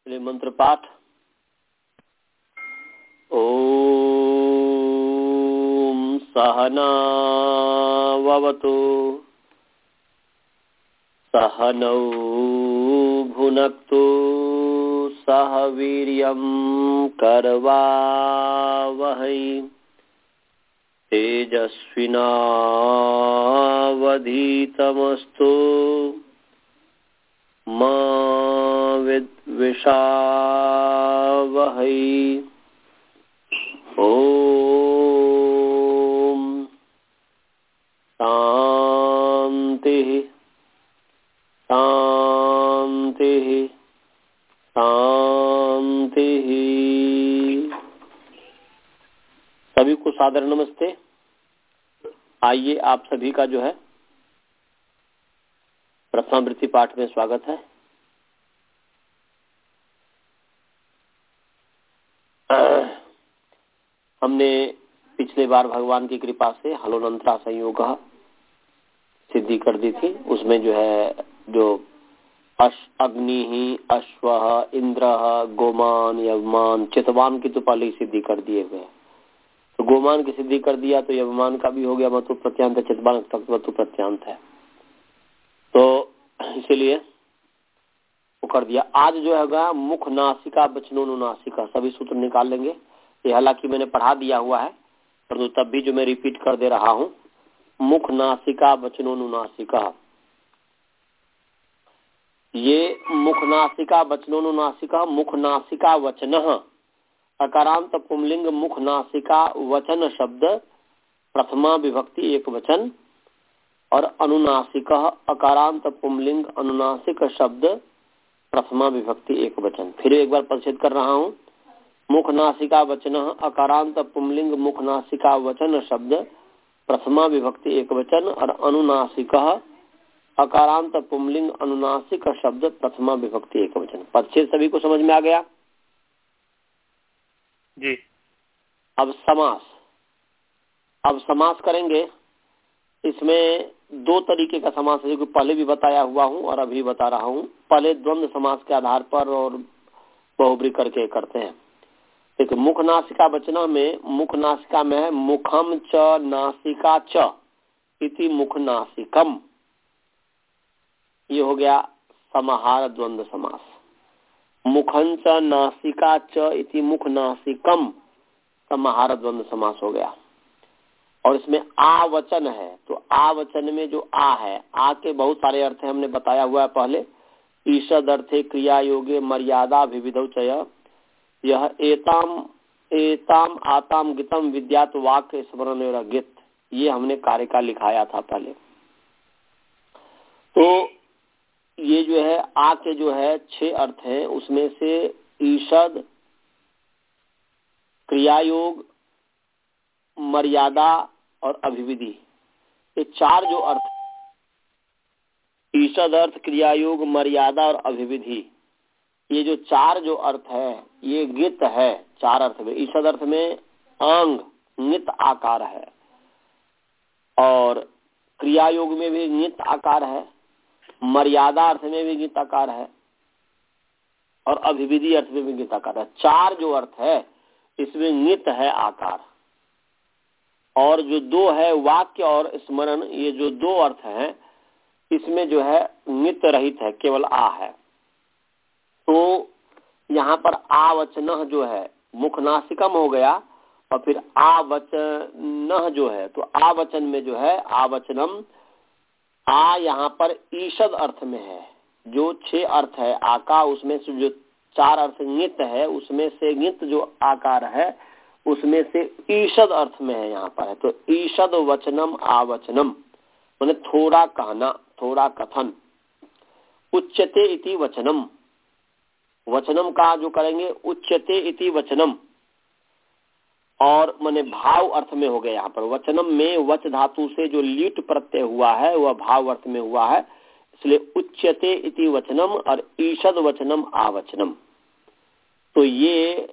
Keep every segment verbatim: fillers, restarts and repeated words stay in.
चलिए मंत्र पाठ। ओम सहना ववतु सहनौ भुनक्तु सह वीर्यं करवावहै तेजस्विनावधीतमस्तु मा विद्विषावहै। ओम शांति शांति शांति। सभी को सादर नमस्ते। आइए आप सभी का जो है प्रथमावृत्ति पाठ में स्वागत है। हमने पिछले बार भगवान की कृपा से हलोनंतरा संयोग सिद्धि कर दी थी। उसमें जो है जो अश अग्नि ही अश्व इंद्र गोमान यवमान चितवान की तो पहले ही सिद्धि कर दिए हुए। तो गोमान की सिद्धि कर दिया तो यवमान का भी हो गया मतु प्रत्यांत, चितवान तक मतु प्रत्यांत है, तो इसीलिए वो कर दिया। आज जो है मुख नासिका वचनोनुनासिका सभी सूत्र निकाल लेंगे। ये हालांकि मैंने पढ़ा दिया हुआ है परंतु तब भी जो मैं रिपीट कर दे रहा हूँ। मुख नासिका वचनोनुनासिका, ये मुख नासिका वचनोनुनासिका मुख नासिका वचन अकारांत पुंलिंग मुख नासिका वचन शब्द प्रथमा विभक्ति एक वचन और अनुनासिक अकारांत पुंलिंग अनुनासिक शब्द प्रथमा विभक्ति एक वचन। फिर एक बार परिचित कर रहा हूँ। मुख नासिका वचन अकारांत पुंलिंग मुख नासिका वचन शब्द प्रथमा विभक्ति एक वचन और अनुनासिक अकारांत पुंलिंग अनुनासिक शब्द प्रथमा विभक्ति एक वचन। परिचय सभी को समझ में आ गया जी। अब समास अब समास करेंगे। इसमें दो तरीके का समास है जो पहले भी बताया हुआ हूँ और अभी बता रहा हूँ। पहले द्वंद्व समास के आधार पर और बहुब्री करके करते हैं। देखिए मुख नासिका वचन में मुख नासिका में है मुखम च नासिका च इति मुख नासिकम। ये हो गया समाहार द्वंद्व समास। मुखं च नासिका च इति मुख नासिकम समाहार द्वंद्व समास हो गया। और इसमें आ वचन है तो आ वचन में जो आ है, आ के बहुत सारे अर्थ हैं, हमने बताया हुआ है पहले। ईषद अर्थे क्रिया योगे मर्यादा विविधौ चय यह एताम एताम आताम गितम विद्यात वाक्य स्मरण गित, ये हमने कार्य का लिखाया था पहले। तो ये जो है आ के जो है छह अर्थ हैं, उसमें से ईषद क्रियायोग मर्यादा और अभिविधि, ये चार जो अर्थ, ईषद अर्थ क्रियायोग मर्यादा और अभिविधि, ये जो चार जो अर्थ है ये गित है। चार अर्थ में ईषद अर्थ में अंग नित आकार है और क्रियायोग में भी नित आकार है, मर्यादा अर्थ में भी नित आकार है और अभिविधि अर्थ में भी नित आकार है। चार जो अर्थ है इसमें नित है आकार। और जो दो है वाक्य और स्मरण, ये जो दो अर्थ हैं इसमें जो है नित रहित है, केवल आ है। तो यहाँ पर आ वचन जो है मुख नासिकम हो गया और फिर आ वचन जो है तो आ वचन में जो है आ वचनम, आ यहाँ पर ईषद अर्थ में है। जो छह अर्थ है आ का, उसमें से जो चार अर्थ नित है उसमें से नित जो आकार है उसमें से ईषद अर्थ में है यहाँ पर है। तो ईषद वचनम आवचनम माने थोड़ा कहना, थोड़ा कथन। उच्यते इति वचनम, वचनम का जो करेंगे उच्यते इति वचनम, और माने भाव अर्थ में हो गया। यहाँ पर वचनम में वच धातु से जो लीट प्रत्यय हुआ है वह भाव अर्थ में हुआ है, इसलिए उच्यते इति वचनम और ईषद वचनम आवचनम। तो ये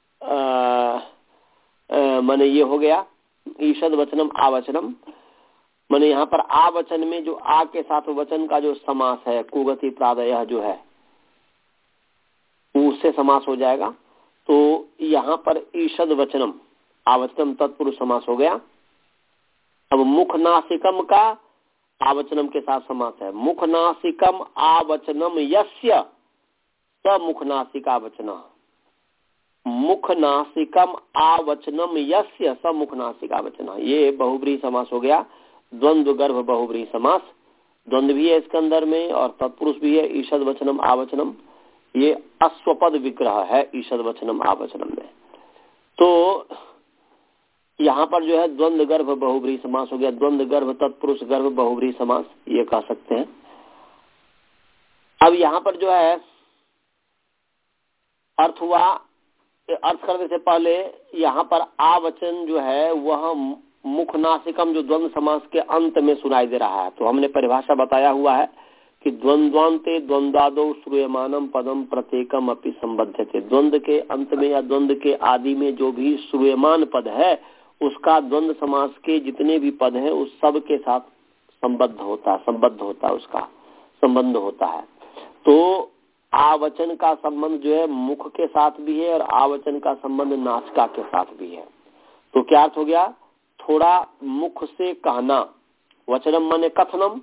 माने ये हो गया ईषद वचनम आवचनम। माने यहाँ पर आ वचन में जो आ के साथ वचन का जो समास है कुगति प्रादय जो है, उस उससे समास हो जाएगा। तो यहाँ पर ईषद वचनम आवचनम तत्पुरुष समास हो गया। अब मुख नासिकम का आवचनम के साथ समास है। मुख नासिकम आवचनम यस्य स मुख नासिका वचन। मुख नासिकम आवचनम यस्य स मुख नासिका वचन, ये बहुब्रीहि समास हो गया। द्वंद्व गर्भ बहुब्रीहि समास, द्वंद्व भी है इसके अंदर में और तत्पुरुष भी है। ईषद वचनम आवचनम, ये अश्वपद विग्रह है ईषद वचनम आवचनम में। तो यहाँ पर जो है द्वंद्व गर्भ बहुब्रीहि समास हो गया। द्वंद्व गर्भ तत्पुरुष गर्भ बहुब्रीहि समास ये कह सकते हैं। अब यहाँ पर जो है अर्थ हुआ, अर्थ करने से पहले यहाँ पर आवचन जो है वह मुख नासिकम जो द्वंद्व समास के अंत में सुनाई दे रहा है। तो हमने परिभाषा बताया हुआ है कि द्वंद्वान्ते द्वंद्वादो श्रूयमानम पदम प्रत्येकम अपि संबध्यते। द्वंद्व के अंत में या द्वंद्व के आदि में जो भी श्रूयमान पद है उसका द्वंद्व समास के जितने भी पद हैं उस सब के साथ संबद्ध होता है, संबद्ध होता है, उसका संबंध होता है। तो आवचन का संबंध जो है मुख के साथ भी है और आवचन का संबंध नासिका के साथ भी है। तो क्या अर्थ हो गया? थोड़ा मुख से कहना, वचनम माने कथनम,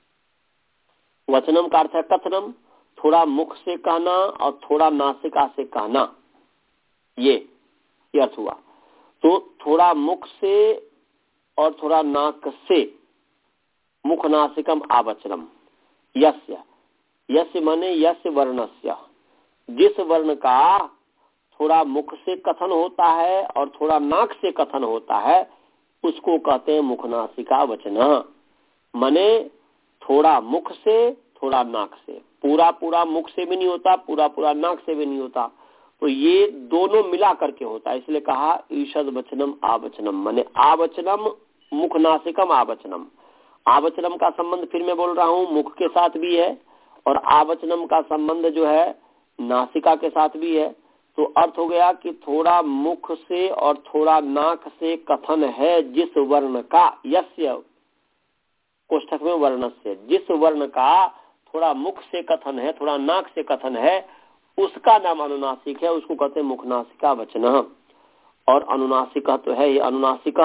वचनम का अर्थ है कथनम, थोड़ा मुख से कहना और थोड़ा नासिका से कहना, ये ये अर्थ हुआ। तो थोड़ा मुख से और थोड़ा नाक से, मुख नासिकम आवचनम। यस्य, यस्य माने यस्य वर्णस्य, जिस वर्ण का थोड़ा मुख से कथन होता है और थोड़ा नाक से कथन होता है उसको कहते हैं मुख नासिका वचन। माने थोड़ा मुख से थोड़ा नाक से, पूरा पूरा मुख से भी नहीं होता, पूरा पूरा नाक से भी नहीं होता, तो ये दोनों मिला करके होता है। इसलिए कहा ईषद वचनम आवचनम, माने आवचनम मुख नासिकम आवचनम। आवचनम का संबंध फिर मैं बोल रहा हूँ मुख के साथ भी है और आवचनम का संबंध जो है नासिका के साथ भी है। तो अर्थ हो गया कि थोड़ा मुख से और थोड़ा नाक से कथन है जिस वर्ण का, यस्य कोष्ठक में वर्ण से, जिस वर्ण का थोड़ा मुख से कथन है थोड़ा नाक से कथन है उसका नाम अनुनासिक है, उसको कहते हैं मुख नासिका वचन। और अनुनासिक तो है ये, अनुनासिक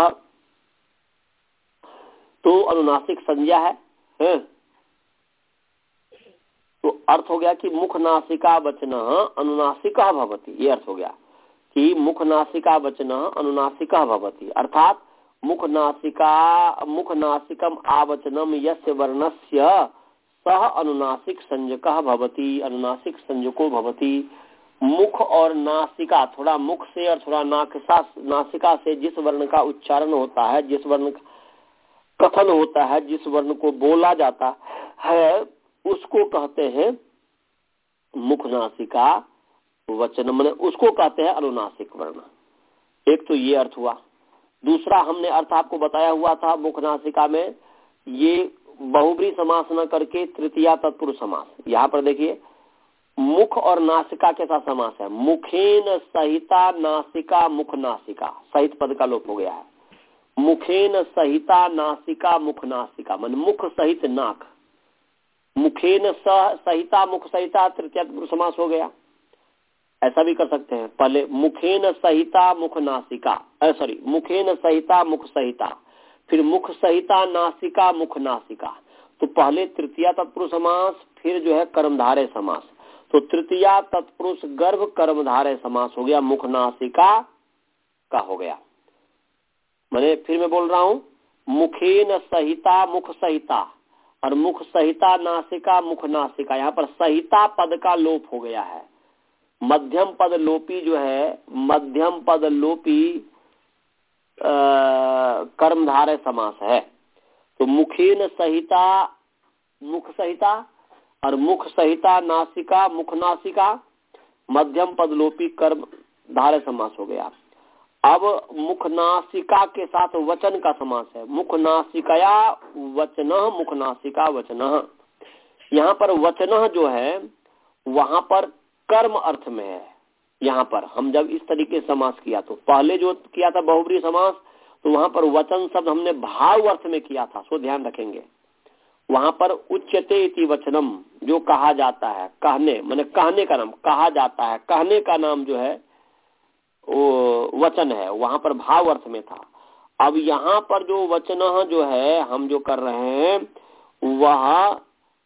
तो अनुनासिक संज्ञा है, है? तो अर्थ हो गया कि मुख नासिका वचन अनुनासिका भवति। ये अर्थ हो गया कि मुख नासिका वचन अनुनासिका भवति, अर्थात मुख नासिका मुख नासिकम आवचनम यस्य वर्णस्य सह अनुनासिक संज्ञकः भवति, अनुनासिक संज्ञको भवति। मुख और नासिका, थोड़ा मुख से और थोड़ा नासिका नासिका से जिस वर्ण का उच्चारण होता है, जिस वर्ण का कथन होता है, जिस वर्ण को बोला जाता है उसको कहते हैं मुख नासिका वचन, माने उसको कहते हैं अनुनासिक वर्ण। एक तो ये अर्थ हुआ। दूसरा हमने अर्थ आपको बताया हुआ था मुख नासिका में ये बहुब्रीहि समास न करके तृतीया तत्पुरुष समास। यहाँ पर देखिए मुख और नासिका के साथ समास है। मुखेन सहिता नासिका मुख नासिका, सहित पद का लोप हो गया है। मुखेन सहिता नासिका मुख नासिका, मान मुख सहित नाक, मुखेन सहिता मुख सहिता तृतीया तत्पुरुष समास हो गया। ऐसा भी कर सकते हैं, पहले मुखेन सहिता मुख नासिका, सॉरी मुखेन सहिता मुख सहिता, फिर मुख सहिता नासिका मुख नासिका। तो पहले तृतीया तत्पुरुष समास, फिर जो है कर्मधारय समास। तो तृतीया तत्पुरुष गर्भ कर्मधारय समास हो गया, मुख नासिका का हो गया। मैंने फिर मैं बोल रहा हूँ मुखेन सहिता मुख सहिता और मुख सहिता नासिका मुख नासिका। यहाँ पर सहिता पद का लोप हो गया है। मध्यम पद लोपी जो है, मध्यम पद लोपी कर्मधारय समास है। तो मुखेन सहिता मुख सहिता और मुख सहिता नासिका मुख नासिका, मध्यम पद लोपी कर्मधारय समास हो गया। अब मुख नासिका के साथ वचन का समास है, मुख नासिकया वचन मुख नासिका वचन। यहाँ पर वचन जो है वहां पर कर्म अर्थ में है। यहाँ पर हम जब इस तरीके से समास किया, तो पहले जो किया था बहुब्रीहि समास, तो वहां पर वचन शब्द हमने भाव अर्थ में किया था, सो ध्यान रखेंगे। वहां पर उच्यते इति वचनम, जो कहा जाता है, कहने माने कहने का नाम, कहा जाता है, कहने का नाम जो है वो वचन है, वहां पर भाव अर्थ में था। अब यहाँ पर जो वचन जो है हम जो कर रहे हैं वह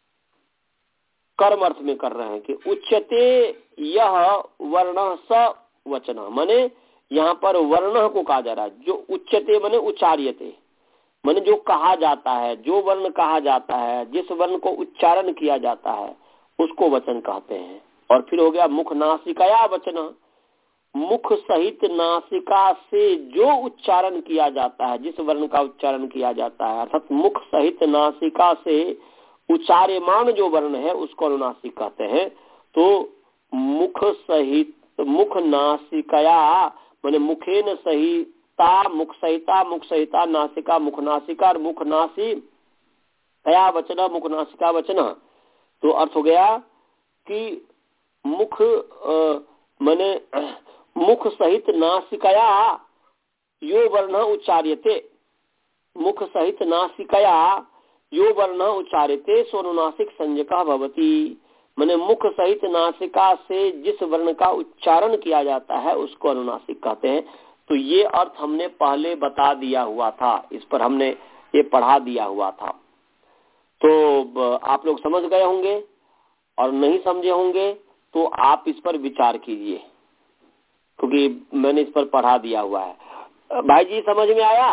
कर्म अर्थ में कर रहे हैं कि उच्यते यह वर्ण स वचन, माने यहाँ पर वर्ण को कहा जा रहा है। जो उच्यते माने उच्चार्यते, माने जो कहा जाता है, जो वर्ण कहा जाता है, जिस वर्ण को उच्चारण किया जाता है उसको वचन कहते हैं। और फिर हो गया मुख नासिकया वचन, मुख सहित नासिका से जो उच्चारण किया जाता है, जिस वर्ण का उच्चारण किया जाता है, अर्थात मुख सहित नासिका से उच्चार्यमान जो वर्ण है उसको अनुनासिक कहते हैं। तो मुख सहित, मुख नासिकया माने मुखेन सहिता, मुख सहिता, मुख सहिता नासिका, मुख नासिका और मुख नासिकया वचन, मुख नासिका वचन। तो अर्थ हो गया कि मुख माने मुख सहित नासिकया यो वर्ण उच्चार्यते, मुख सहित नासिकया यो वर्ण उच्चार्यते सोनुनासिक संज्ञका भवति, माने मुख सहित नासिका से जिस वर्ण का उच्चारण किया जाता है उसको अनुनासिक कहते हैं। तो ये अर्थ हमने पहले बता दिया हुआ था, इस पर हमने ये पढ़ा दिया हुआ था। तो आप लोग समझ गए होंगे, और नहीं समझे होंगे तो आप इस पर विचार कीजिए, क्योंकि मैंने इस पर पढ़ा दिया हुआ है। भाई जी समझ में आया?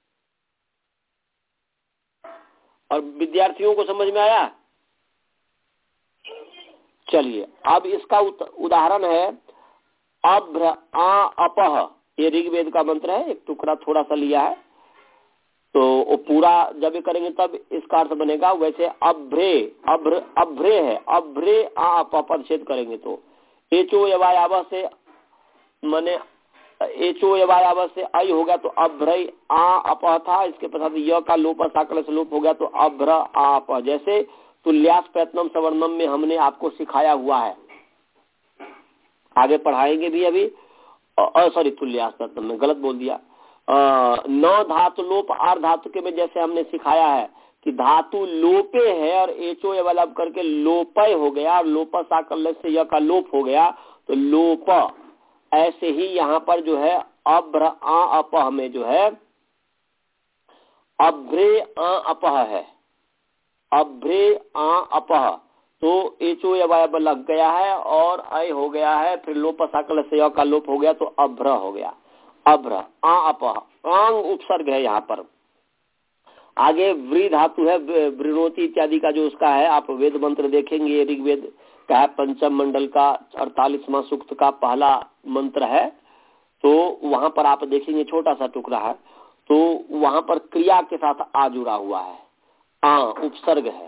और विद्यार्थियों को समझ में आया? चलिए, अब इसका उदाहरण है अभ्र आ अपह, ये ऋग्वेद का मंत्र है, एक टुकड़ा थोड़ा सा लिया है, तो वो पूरा जब ये करेंगे तब इसका अर्थ बनेगा। वैसे अभ्रे, अभ्र अभ्रे है, अभ्रे आ अपह पद छेद करेंगे तो एचो यवायाव से माने एचो यवायाव से अय हो गया तो अभ्रय आ अपह था, इसके पश्चात य का लोप साकल से लोप हो गया तो अभ्र आ अपह। जैसे तुल्यास प्रयत्नम सवर्णम में हमने आपको सिखाया हुआ है, आगे पढ़ाएंगे भी अभी। सॉरी तुल्यास प्रयत्नम में गलत बोल दिया, न धातु लोप आर धातु के में जैसे हमने सिखाया है कि धातु लोपे है और एचो यवालब करके लोपय हो गया, और लोप साकल से य का लोप हो गया तो लोप। ऐसे ही यहाँ पर जो है अभ्र आ अपह में जो है अभ्रे आ अपह है, अभ्रे आ अपह, तो एचो यवायब लग गया है और अय हो गया है, फिर लोप साकल से य का लोप हो गया तो अभ्र हो गया, अभ्र आ अपह, आंग उपसर्ग है यहाँ पर। आगे व्री धातु है, वृणोति इत्यादि का जो उसका है, आप वेद मंत्र देखेंगे, ऋग्वेद का है, पंचम मंडल का अड़तालीसवां सूक्त का पहला मंत्र है, तो वहां पर आप देखेंगे छोटा सा टुकड़ा है, तो वहां पर क्रिया के साथ आ जुड़ा हुआ है, आ उपसर्ग है।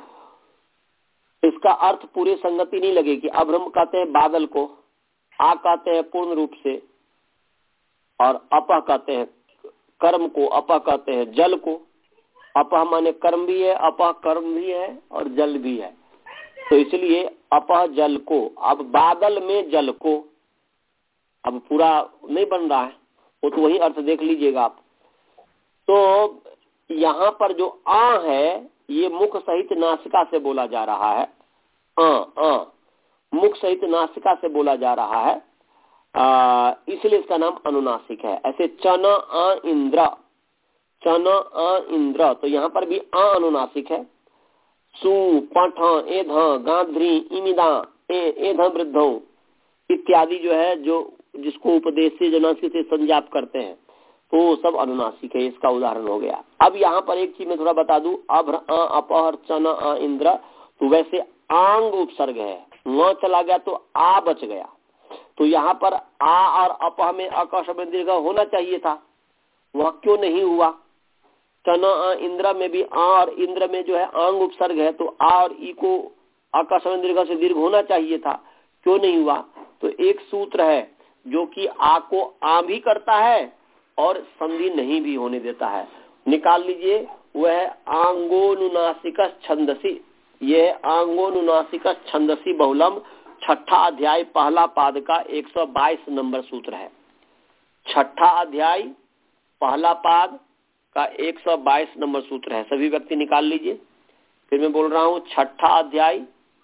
इसका अर्थ पूरी संगति नहीं लगेगी। अभ्रम कहते हैं बादल को, आ कहते हैं पूर्ण रूप से, और अपह कहते हैं कर्म को, अपह कहते हैं जल को। अपह माने कर्म भी है, अपह कर्म भी है और जल भी है, तो इसलिए अपह जल को। अब बादल में जल को, अब पूरा नहीं बन रहा है वो, तो वही अर्थ देख लीजिएगा आप। तो यहाँ पर जो आ है ये मुख सहित नासिका से बोला जा रहा है, आ आ मुख सहित नासिका से बोला जा रहा है, इसलिए इसका नाम अनुनासिक है। ऐसे चन आ इंद्र, चन आ इंद्र, तो यहाँ पर भी आ अनुनासिक है। सु पठ एध गांधी इमिदा एध वृद्धों इत्यादि जो है, जो जिसको उपदेश से जनासी से संजाप करते हैं, तो सब अनुनासिक है। इसका उदाहरण हो गया। अब यहाँ पर एक चीज मैं थोड़ा बता दूं, अभ्र आ अपहर चन आ इंद्र, तो वैसे आंग उपसर्ग है, न चला गया तो आ बच गया, तो यहाँ पर आ और अपह में अकश दीर्घ होना चाहिए था, वह क्यों नहीं हुआ। चन आ इंद्र में भी आ और इंद्र में जो है आंग उपसर्ग है, तो आ और ई को अकश दीर्घ से दीर्घ होना चाहिए था, क्यों नहीं हुआ। तो एक सूत्र है जो कि आ को आ भी करता है और संधि नहीं भी होने देता है, निकाल लीजिए। वह आंगोनुनासिक छंदसी, ये आंगोनुनासिक छंदसी बहुलम छठा अध्याय पहला पाद का एक सौ बाईस नंबर सूत्र है। छठा अध्याय पहला पाद का एक सौ बाईस नंबर सूत्र है, सभी व्यक्ति निकाल लीजिए। फिर मैं बोल रहा हूँ, छठा अध्याय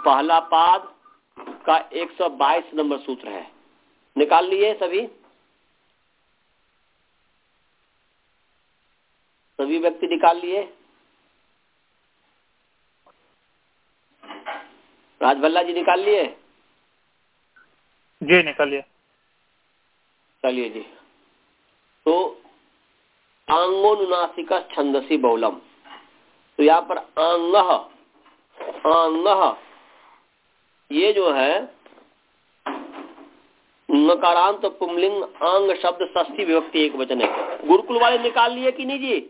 पहला पाद का एक सौ बाईस नंबर सूत्र है। निकाल लिए सभी सभी व्यक्ति निकाल लिए? राजभल्ला जी निकाल लिए? जी निकाल लिया। चलिए जी। तो आंगोनुनासिक छंदसी बहुलम, तो यहाँ पर आंगह आंगह ये जो है नकारांत पुंलिंग आंग शब्द षष्ठी विभक्ति एक वचन है। गुरुकुल वाले निकाल लिए कि नहीं जी?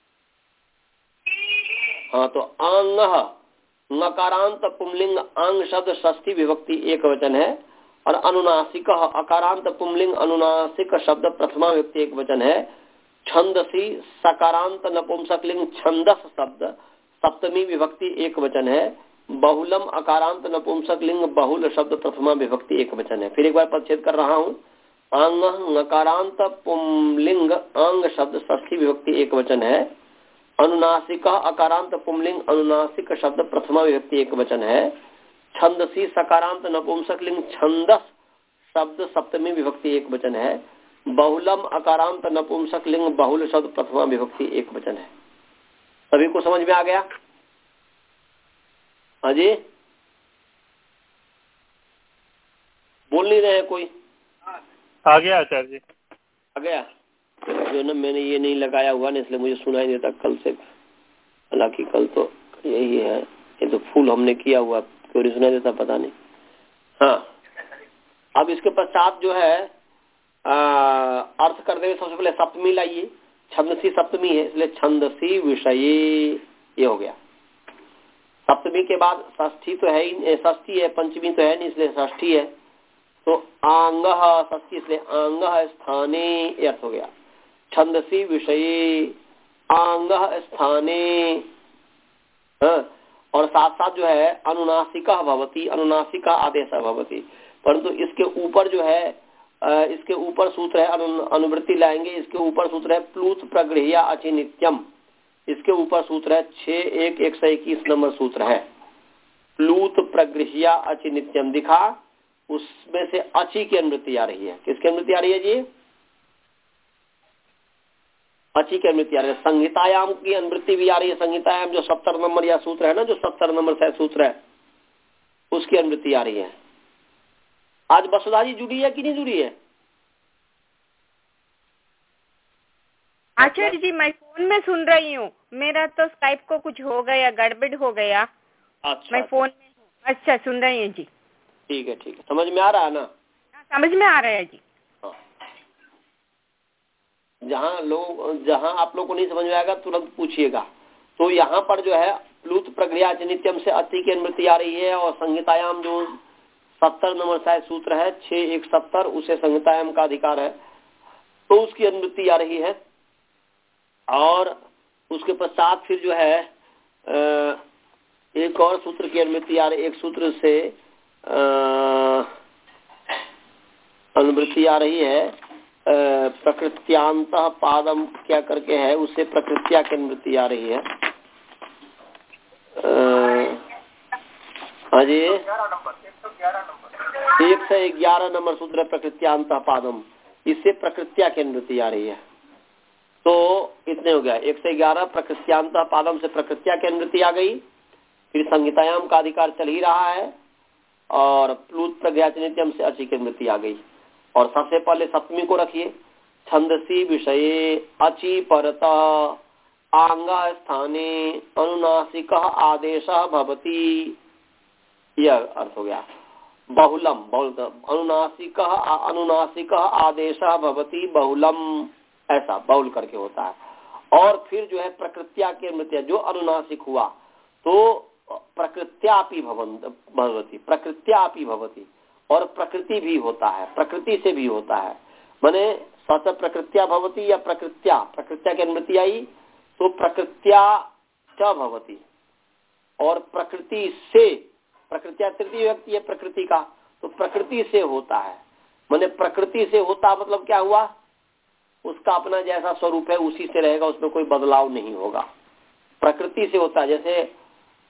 हाँ, तो आंगह नकारांत पुंलिंग आंग शब्द षष्ठी विभक्ति एक वचन है और अनुनासिक अकारांत पुंलिंग अनुनासिक शब्द प्रथमा विभक्ति एक वचन है। छंदसी सकारांत नपुंसकलिंग छंदस शब्द सप्तमी विभक्ति एक वचन है। बहुलम अकारांत नपुंसकलिंग बहुल शब्द प्रथमा विभक्ति एक वचन है। फिर एक बार परिच्छेद कर रहा हूँ। आंग नकारांत पुंलिंग आंग शब्द षष्ठी विभक्ति एक वचन है। अनुनासिक अकारांत पुंलिंग अनुनासिक शब्द प्रथमा विभक्ति एक वचन है। छंदसी सकारांत नपुंसकलिंग छंदस शब्द सप्तमी विभक्ति एक वचन है। बहुलम अकारांत नपुंसकलिंग बहुल शब्द प्रथमा विभक्ति एक वचन है। सभी को समझ में आ गया? हाँ जी, बोल नहीं रहे कोई? आ गया आचार्य जी, आ गया। जो ना मैंने ये नहीं लगाया हुआ ना, इसलिए मुझे सुनाई नहीं देता कल से। हालांकि कल तो यही है, ये तो फुल हमने किया हुआ, क्यों नहीं सुनाई देता पता नहीं। हाँ, अब इसके पश्चात जो है आ, अर्थ करते हुए सबसे पहले सप्तमी लाइए। छंदसी सप्तमी है, इसलिए छंदसी विषये ये हो गया। सप्तमी के बाद षष्ठी तो है ही, षष्ठी है, पंचमी तो है नहीं, इसलिए षष्ठी है। तो आंग षष्ठी, इसलिए आंग स्थाने अर्थ हो गया। छंदसी विषये आंग स्थाने, और साथ साथ जो है अनुनासिका भवति, अनुनासिका आदेश भवति। परंतु इसके ऊपर जो है, इसके ऊपर सूत्र है, अनु, अनुवृत्ति लाएंगे। इसके ऊपर सूत्र है प्लूत प्रगृह्या अचि नित्यम। इसके ऊपर सूत्र है छह एक एक सौ इक्कीस नंबर सूत्र है। प्लूत प्रगृह्या अचि नित्यम दिखा, उसमें से अचि की अनुवृत्ति आ रही है। किसकी अनुवृत्ति आ रही है जी? अचि की अनुवृत्ति आ रही है। संहितायाम की अनुवृत्ति भी आ रही है। संहितायाम जो सत्तर नंबर या सूत्र है ना, जो सत्तर नंबर से सूत्र है, उसकी अनुवृत्ति आ रही है। आज वसुधा जी जुड़ी है कि नहीं जुड़ी है? आचार्य जी, मैं फोन में सुन रही हूँ। मेरा तो स्काइप को कुछ हो गया, गड़बड़ हो गया। अच्छा, मैं फोन में हूँ। अच्छा, सुन रही हूँ जी। ठीक है ठीक है, समझ में आ रहा है ना? समझ में आ रहा है जी। हाँ। जहाँ लोग जहाँ आप लोग को नहीं समझ में आएगा तुरंत पूछिएगा। तो यहाँ पर जो है प्लूत प्रक्रिया नित्यम से अति की अनुवृत्ति आ रही है, और संहितायाम जो सत्तर नंबर शायद सूत्र है छह एक सत्तर, उसे संहितायाम का अधिकार है, तो उसकी अनुवृत्ति आ रही है। और उसके पश्चात फिर जो है एक और सूत्र की अनुवृत्ति आ रही, एक सूत्र से अनुवृत्ति आ रही है प्रकृत्यांत पादम क्या करके है, उससे प्रकृत्या की अनुवृत्ति आ रही है। हाँ जी, एक सौ ग्यारह नंबर सूत्र प्रकृत्यांत पादम, इससे प्रकृत्या की अनुवृत्ति आ रही है। तो इतने हो गया, एक सौ ग्यारह प्रकृत्यांत पादम से प्रकृत्या की अनुवृत्ति आ गई। फिर संहितायाम का अधिकार चल ही रहा है, और प्लूत प्रज्ञाचनित्यम से अचि की अनुवृत्ति आ गई। और सबसे पहले सप्तमी को रखिए, छंदसी विषये अचि परत आंग स्थाने अनुनासिक आदेश भवति, यह अर्थ हो गया। बहुलम बहुल अनुनासिक अनुनासिक आदेश भवति बहुलम, ऐसा बहुल करके होता है। और फिर जो है प्रकृत्या की अनुवृत्ति, जो अनुनासिक हुआ तो प्रकृत्यापि भवति, प्रकृत्यापि भवति, और प्रकृति भी होता है, प्रकृति से भी होता है। माने सच प्रकृत्या भवति या प्रकृत्या, प्रकृत्या की अनुवृत्ति आई तो प्रकृत्या च भवति, और प्रकृति से, प्रकृत्या तृतीय व्यक्ति है प्रकृति का, तो प्रकृति से होता है। माने प्रकृति से होता मतलब क्या हुआ, उसका अपना जैसा स्वरूप है उसी से रहेगा, उसमें कोई बदलाव नहीं होगा। प्रकृति से होता है, जैसे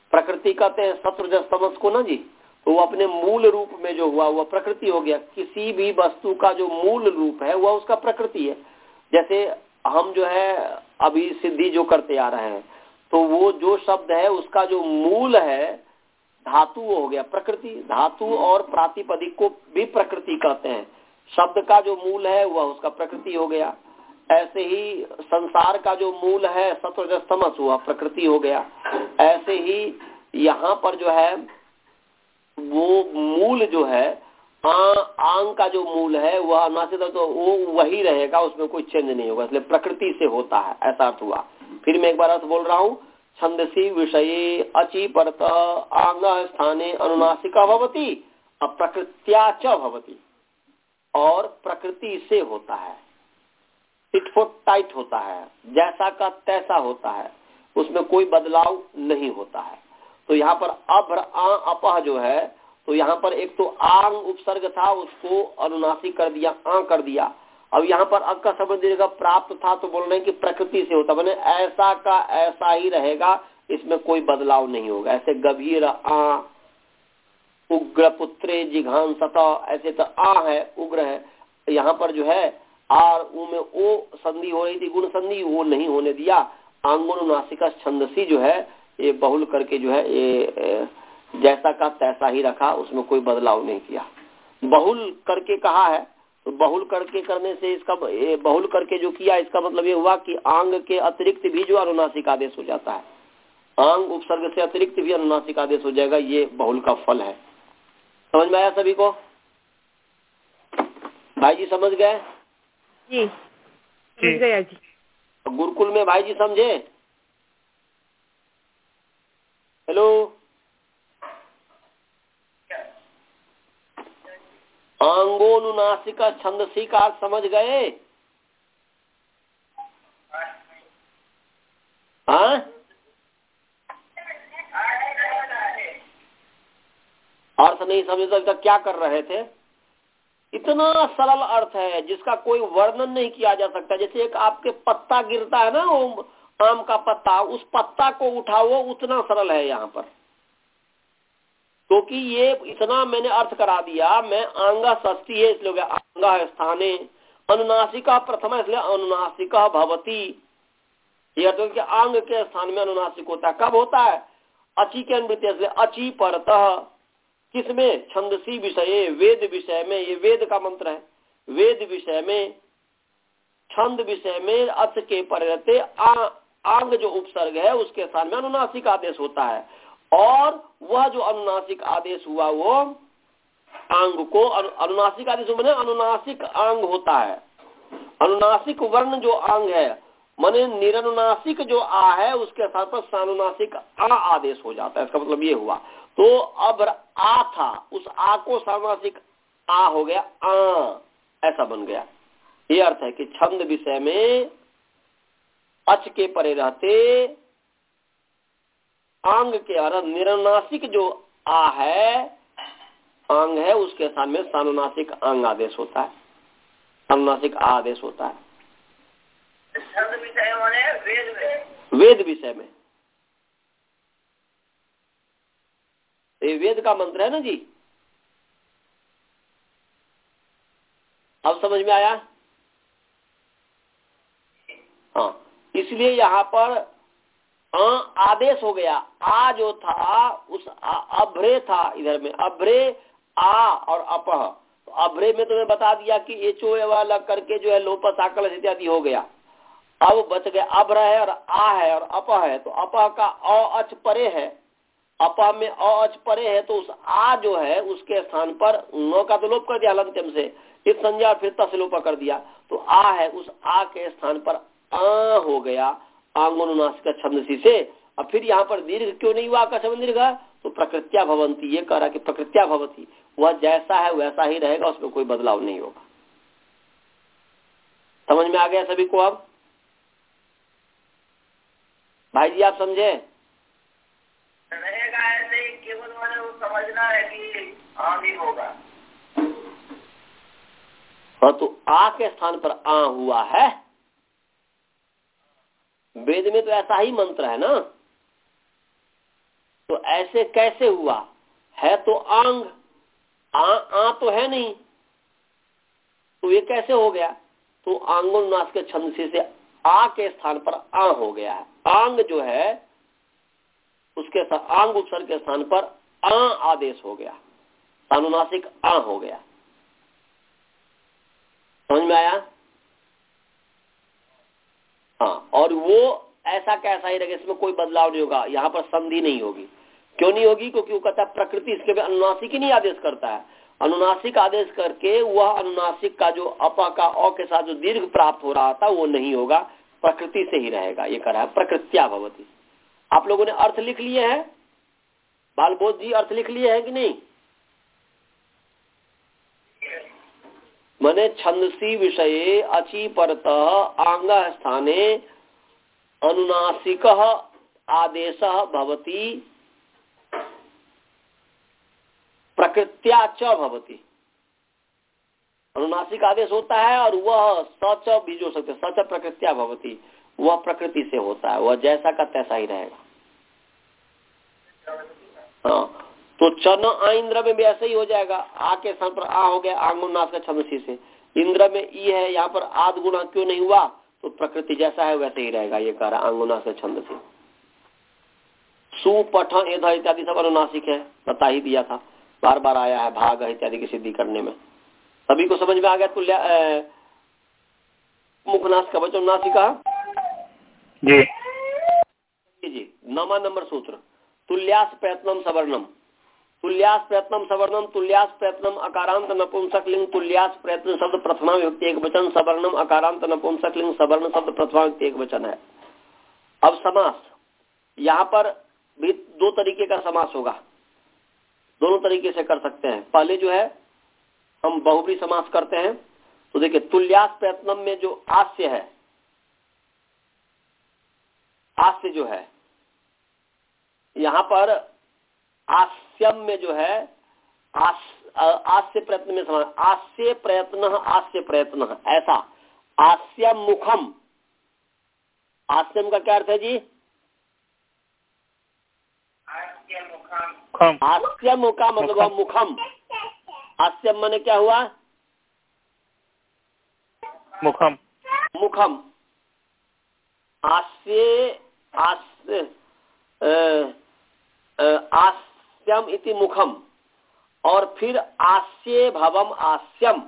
प्रकृति कहते हैं सत्व रजस तमस को ना जी, तो वो अपने मूल रूप में जो हुआ वह प्रकृति हो गया। किसी भी वस्तु का जो मूल रूप है वह उसका प्रकृति है। जैसे हम जो है अभी सिद्धि जो करते आ रहे हैं, तो वो जो शब्द है उसका जो मूल है धातु हो गया प्रकृति। धातु और प्रातिपदिक को भी प्रकृति कहते हैं। शब्द का जो मूल है वह उसका प्रकृति हो गया। ऐसे ही संसार का जो मूल है सत्व रजस तमस वह प्रकृति हो गया। ऐसे ही यहाँ पर जो है वो मूल जो है आ, आंग का जो मूल है वह अनासित, तो वो वही रहेगा, उसमें कोई चेंज नहीं होगा, इसलिए प्रकृति से होता है, ऐसा अर्थ हुआ। फिर मैं एक बार अर्थ बोल रहा हूँ, छंदसी विषये अचि परत आंग स्थाने अनुनासिका भवति अप्रकृत्या च भवति, और प्रकृति से होता है, टिट फॉर टाइट होता है, जैसा का तैसा होता है, उसमें कोई बदलाव नहीं होता है। तो यहाँ पर अभ्र आ अपह जो है, तो यहाँ पर एक तो आंग उपसर्ग था उसको अनुनासिक कर दिया, आ कर दिया। अब यहाँ पर अ का शब्द दीर्घ प्राप्त था तो बोल रहे हैं कि प्रकृति से होता, मैंने ऐसा का ऐसा ही रहेगा, इसमें कोई बदलाव नहीं होगा। ऐसे गंभीर आ, उग्र पुत्रे जिघान सता, ऐसे तो आ है उग्र है, यहाँ पर जो है आर ऊ में ओ संधि हो रही थी, गुण संधि, वो नहीं होने दिया। आंगोनुनासिका छंदसी जो है ये बहुल करके जो है ये जैसा का तैसा ही रखा, उसमें कोई बदलाव नहीं किया। बहुल करके कहा है, तो बहुल करके करने से इसका बहुल करके जो किया इसका मतलब ये हुआ कि आंग के अतिरिक्त भी जो अनुनासिक आदेश हो जाता है, आंग उपसर्ग से अतिरिक्त भी अनुनासिक आदेश हो जाएगा, ये बहुल का फल है। समझ में आया सभी को? भाई जी समझ गए? जी समझ गया जी। गुरुकुल में भाई जी समझे? हेलो, आंगोनुनासिका छंदसी का समझ गए? हाँ, अर्थ नहीं समझे तो क्या कर रहे थे? इतना सरल अर्थ है जिसका कोई वर्णन नहीं किया जा सकता। जैसे एक आपके पत्ता गिरता है ना, वो आम का पत्ता, उस पत्ता को उठाओ, उतना सरल है यहाँ पर। क्योंकि तो ये इतना मैंने अर्थ करा दिया, मैं आंगा षष्ठी है इसलिए आंगा स्थाने, अनुनासिका प्रथमा इसलिए अनुनासिका भवती। ये तो कि आंग के स्थान में अनुनासिक होता है। कब होता है? अची के अनवृत्ति इसलिए अची परतः, किसमें? छंदसी विषय, वेद विषय में। ये वेद का मंत्र है। वेद विषय में, छंद विषय में अच के पर रहते आंग जो उपसर्ग है उसके स्थान में अनुनासिक आदेश होता है। और वह जो अनुनासिक आदेश हुआ वो आंग को अनुनासिक आदेश माने अनुनासिक आंग होता है। अनुनासिक वर्ण जो आंग है माने निरनुनासिक जो आ है उसके साथ पर सानुनासिक आ आदेश हो जाता है। इसका मतलब ये हुआ। तो अब आ था, उस आ को सानुनासिक आ हो गया, आ ऐसा बन गया। ये अर्थ है कि छंद विषय में अच के परे रहते आंग के और निरनुनासिक जो आ है आंग है उसके स्थान में सानुनासिक आंग आदेश होता है, सानुनासिक आदेश होता है। छंद विषय माने वेद में, वेद विषय में। ये वेद का मंत्र है ना जी। अब समझ में आया? हाँ, इसलिए यहाँ पर आ आदेश हो गया। आ जो था उस अभ्रे था, इधर में अभ्रे आ और अपह। तो अभ्रे में तुम्हें बता दिया कि एचो वाला करके जो है लोपस आकलस इत्यादि हो गया। अब बच गए अभ्र है और आ है और अपह है। तो अपह का अ अच परे है, अपह में अ अच परे है, तो उस आ जो है उसके स्थान पर न का तो लोप कर दिया लंत्यम से, इस संज्ञा फिर तस लोप कर दिया। तो आ है, उस आ के स्थान पर आ हो गया आंगोनुनासिक छंदसी से। अब फिर यहाँ पर दीर्घ क्यों नहीं हुआ? आकाश दीर्घ, तो प्रकृत्या भवंती, ये कह रहा कि प्रकृत्या भवती, वह जैसा है वैसा ही रहेगा, उसमें कोई बदलाव नहीं होगा। समझ में आ गया सभी को? अब भाई जी आप समझे? रहेगा ऐसे ही, केवल मैंने वो समझना है कि हाँ नहीं होगा। हाँ, तो आ के स्थान पर आ हुआ है। वेद में तो ऐसा ही मंत्र है ना। तो ऐसे कैसे हुआ? है तो आंग, आ, आ तो है नहीं, तो ये कैसे हो गया? तो आंगोनुनासिक के छंद से, से आ के स्थान पर आ हो गया है। आंग जो है उसके साथ आंग उपसर्ग के स्थान पर आ आदेश हो गया, अनुनासिक आ हो गया। समझ में आया? हाँ, और वो ऐसा कैसा ही रहेगा, इसमें कोई बदलाव नहीं होगा, यहाँ पर संधि नहीं होगी। क्यों नहीं होगी? क्योंकि वो कहता है प्रकृति इसके भी अनुनासिक ही नहीं आदेश करता है। अनुनासिक आदेश करके वह अनुनासिक का जो अपा का अ के साथ जो दीर्घ प्राप्त हो रहा था वो नहीं होगा, प्रकृति से ही रहेगा। ये कह रहा है प्रकृत्या भवति। आप लोगों ने अर्थ लिख लिए हैं? बालबोध जी अर्थ लिख लिए हैं कि नहीं? मने छंदसी विषये अचि परतः आंग स्थाने अनुनासिक आदेश भवति प्रकृत्या च भवति। अनुनासिक आदेश होता है और वह सच भी जो सकते सच प्रकृत्या भवति, वह प्रकृति से होता है, वह जैसा का तैसा ही रहेगा। हाँ, तो चन आ इंद्र में भी ऐसा ही हो जाएगा। आ के स्थान पर आ हो गया आंगुनास का छंदसी से। इंद्र में ई है, यहाँ पर आद गुणा क्यों नहीं हुआ? तो प्रकृति जैसा है वैसे ही रहेगा। ये कह रहा आंगुनास का छंदसी। सु पठ एध इत्यादि सब अनुनासिक है, बता ही दिया था, बार बार आया है भाग इत्यादि की सिद्धि करने में। सभी को समझ में आ गया? तुल्य मुखनाश का वचन नासिका जी जी। नमा नंबर सूत्र तुल्यास प्रयत्नम सवर्णम, तुल्यास प्रयत्नम सवर्णम, तुल्यास प्रयत्नम अकारांत नपुंसक लिंग, तुल्यास प्रयत्न शब्द प्रथमा विभक्ति एक वचन, सवर्णम अकारांत नपुंसक लिंग, सवर्ण शब्द प्रथमा विभक्ति एक वचन है। अब समास, यहाँ पर भी दो तरीके का समास होगा, दोनों तरीके से कर सकते हैं। पहले जो है हम बहुब्री समास करते हैं, तो देखिए तुल्यास प्रयत्नम में जो आस्य है, आस्य जो है यहाँ पर आस्यम में जो है आस, आस्य प्रयत्न में समान, आस्य प्रयत्न आस्य प्रयत्न ऐसा। आस्यम मुखम, आस्यम का क्या अर्थ है जी? आस्यम मुखम मतलब मुखम। आस्यम माने क्या हुआ? मुखम, मुखम। आस्य आस्य आस्यम इति मुखम, और फिर आस्ये भवम आस्यम।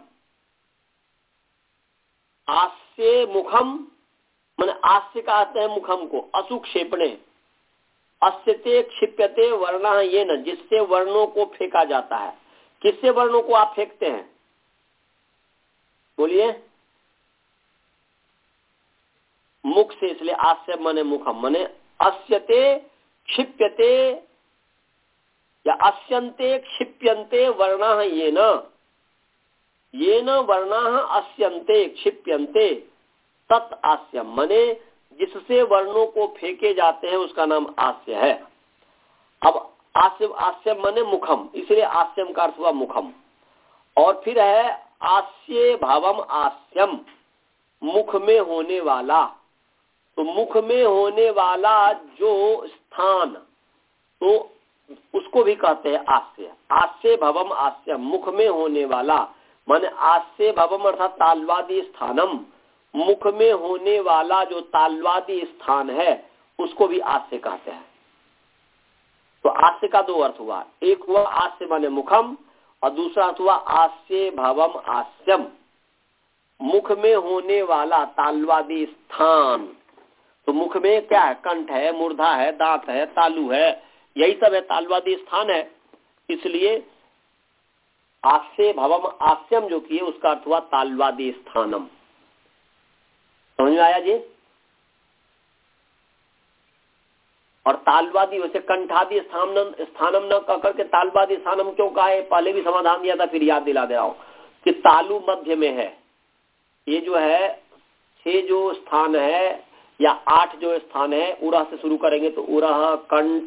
आस्ये मुखम माने आस्य का अर्थ है मुखम को, असुक्षेपणे, अस्यते क्षिप्यते वर्णः येन, जिससे वर्णों को फेंका जाता है। किससे वर्णों को आप फेंकते हैं? बोलिए। मुख से, इसलिए आस्य माने मुखम, माने अस्यते क्षिप्यते या अस्यन्ते क्षिप्यन्ते वर्णः येन, येन वर्णः अस्यन्ते क्षिप्यन्ते तत् आस्यम, माने जिससे वर्णों को फेंके जाते हैं उसका नाम आस्य है। अब आस्य आस्यम माने मुखम, इसलिए आस्यम का अर्थ हुआ मुखम। और फिर है आस्य भावम आस्यम, मुख में होने वाला। तो मुख में होने वाला जो स्थान, तो उसको भी कहते हैं आस्य। आस्य भवम आस्यम, मुख में होने वाला, माने आस्य भवम अर्थात तालवादी स्थानम, मुख में होने वाला जो तालवादी स्थान है उसको भी आस्य कहते हैं। तो आस्य का दो अर्थ हुआ, एक हुआ आस्य माने मुखम और दूसरा अर्थ हुआ आस्य भवम आस्यम, मुख में होने वाला तालवादी स्थान। तो मुख में क्या है? कंठ है, मूर्धा है, दांत है, तालु है, यही सब है, तालवादी स्थान है। इसलिए आस्य भवम आस्यम जो किए उसका अर्थ हुआ तालवादी स्थानम। समझ में आया जी? और तालवादी वैसे कंठादि स्थानम स्थानम न कह करके तालवादी स्थानम क्यों कहा है? पहले भी समाधान दिया था, फिर याद दिला दे रहा हूं कि तालु मध्य में है। ये जो है छह जो स्थान है या आठ जो स्थान है, उरह से शुरू करेंगे तो उरह, कंठ,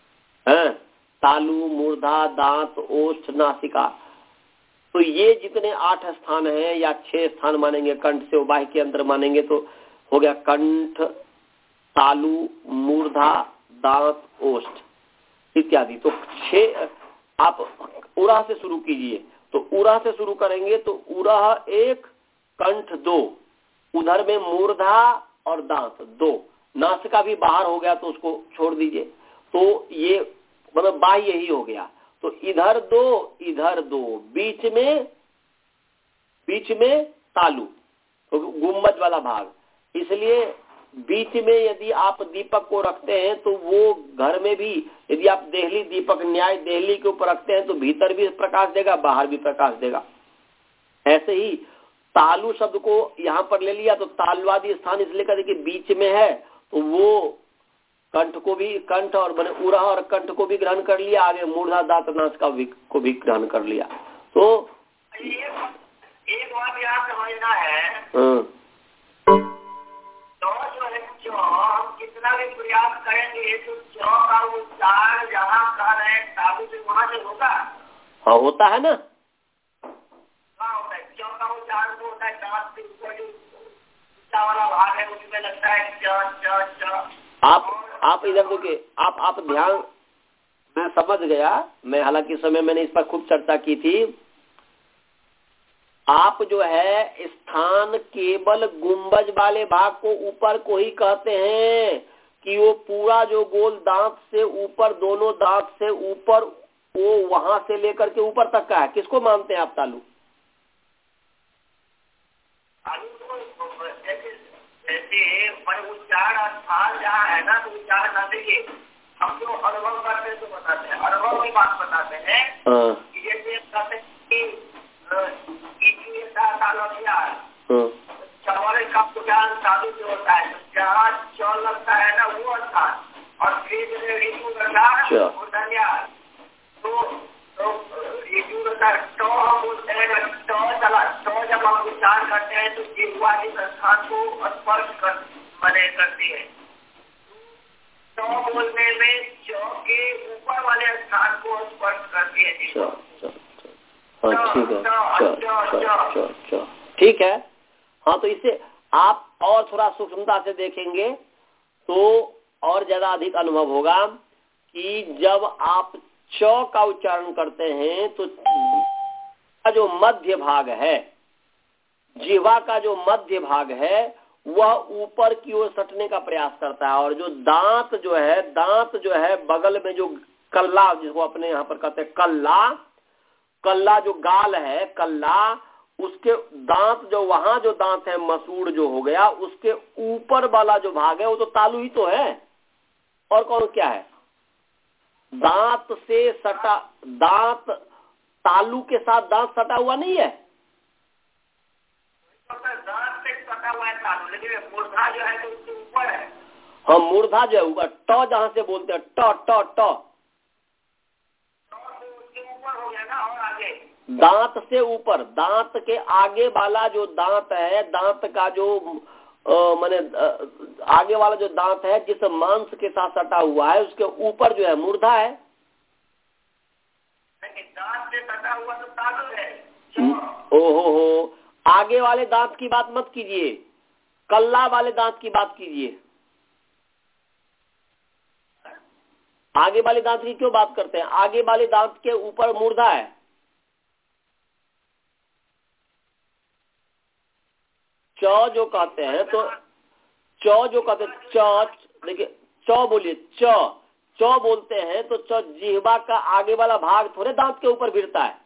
तालु, मूर्धा, दांत, ओष्ठ, नासिका, तो ये जितने आठ स्थान हैं या छह स्थान मानेंगे कंठ से बाह्य के अंदर मानेंगे तो हो गया कंठ, तालु, मूर्धा, दांत, ओष्ठ। इत्यादि। तो छह आप उरा से शुरू कीजिए। तो उरा से शुरू करेंगे तो उरा एक, कंठ दो, उधर में मूर्धा और दांत दो, नासिका भी बाहर हो गया तो उसको छोड़ दीजिए। तो ये मतलब बाह्य ही हो गया। तो इधर दो, इधर दो, बीच में बीच में तालु, तो गुम्बज वाला भाग। इसलिए बीच में यदि आप दीपक को रखते हैं तो वो घर में भी, यदि आप देहली दीपक न्याय देहली के ऊपर रखते हैं तो भीतर भी प्रकाश देगा, बाहर भी प्रकाश देगा। ऐसे ही तालु शब्द को यहाँ पर ले लिया तो तालवादी स्थान इसलिए कहते कि बीच में है, तो वो कंठ को भी, कंठ और बने उरा और कंठ को भी ग्रहण कर लिया, आगे मूर्धा दांत नासिका को भी ग्रहण कर लिया। तो एक बात यहाँ समझना है, तो जो है जो हम कितना भी प्रयास करेंगे तो जो का उच्चारण जहाँ कर रहे हैं तालु से वहाँ से होगा। हाँ होता है ना, हाँ होता है। जो का उच्चारण तो होता है दांत से ऊपर जो ऊंचा वाला भाग है उसमें लगता है च च च। आप आप इधर देखिए, आप आप ध्यान, मैं समझ गया, मैं हालांकि समय मैंने इस पर खूब चर्चा की थी। आप जो है स्थान केवल गुंबज वाले भाग को ऊपर को ही कहते हैं कि वो पूरा जो गोल दांत से ऊपर, दोनों दांत से ऊपर, वो वहां से लेकर के ऊपर तक का है। किसको मानते हैं आप तालु? उच्चारण स्थान जहाँ है ना तो उच्चारण ना देखिए, हम जो अनुभव करते हैं तो बताते हैं, अनुभव की बात बताते हैं कि जैसे कहते हैं कि चावल का उच्चारण तालु से होता है, तो जहाँ चौल लगता है ना वो स्थान, और फिर ऋतु करता है तो ऋतु करता तो हम बोलते हैं तो चला तो जब हम उच्चारण करते हैं तो जिह्वा इस स्थान को स्पर्श कर बने करती है। तो बोलने में चौ के ऊपर वाले स्थान को स्पर्श करती है। ठीक है। हाँ, तो इससे आप और थोड़ा सूक्ष्मता से देखेंगे तो और ज्यादा अधिक अनुभव होगा कि जब आप च का उच्चारण करते हैं तो जो मध्य भाग है, जिह्वा का जो मध्य भाग है वह ऊपर की ओर सटने का प्रयास करता है, और जो दांत जो है, दांत जो है बगल में जो कल्ला, जिसको अपने यहाँ पर कहते हैं कल्ला, कल्ला जो गाल है कल्ला, उसके दांत जो वहां जो दांत है मसूड़ जो हो गया, उसके ऊपर वाला जो भाग है वो तो तालु ही तो है, और कौन क्या है? दांत से सटा, दांत तालु के साथ दांत सटा हुआ नहीं है। दांत से सटा हुआ है तालु, लेकिन मूर्धा जो है तो उसके ऊपर है। हाँ, मूर्धा जो है ऊपर, ट जहाँ से बोलते हैं ट ट ट उसके ऊपर हो गया ना, और आगे दांत से ऊपर, दांत के आगे वाला जो दांत है, दांत का जो माने आगे वाला जो दांत है जिस मांस के साथ सटा हुआ है उसके ऊपर जो है मूर्धा है। दांत से सटा हुआ तो तालु है। ओहो हो, आगे वाले दांत की बात मत कीजिए, कल्ला वाले दांत की बात कीजिए। आगे वाले दांत की क्यों बात करते हैं? आगे वाले दांत के ऊपर मूर्धा है। चौ जो कहते हैं तो चौ जो कहते हैं चौ, देखिए चौ बोलिए, चौ चौ बोलते हैं तो चौ जिह्वा का आगे वाला भाग थोड़े दांत के ऊपर गिरता है,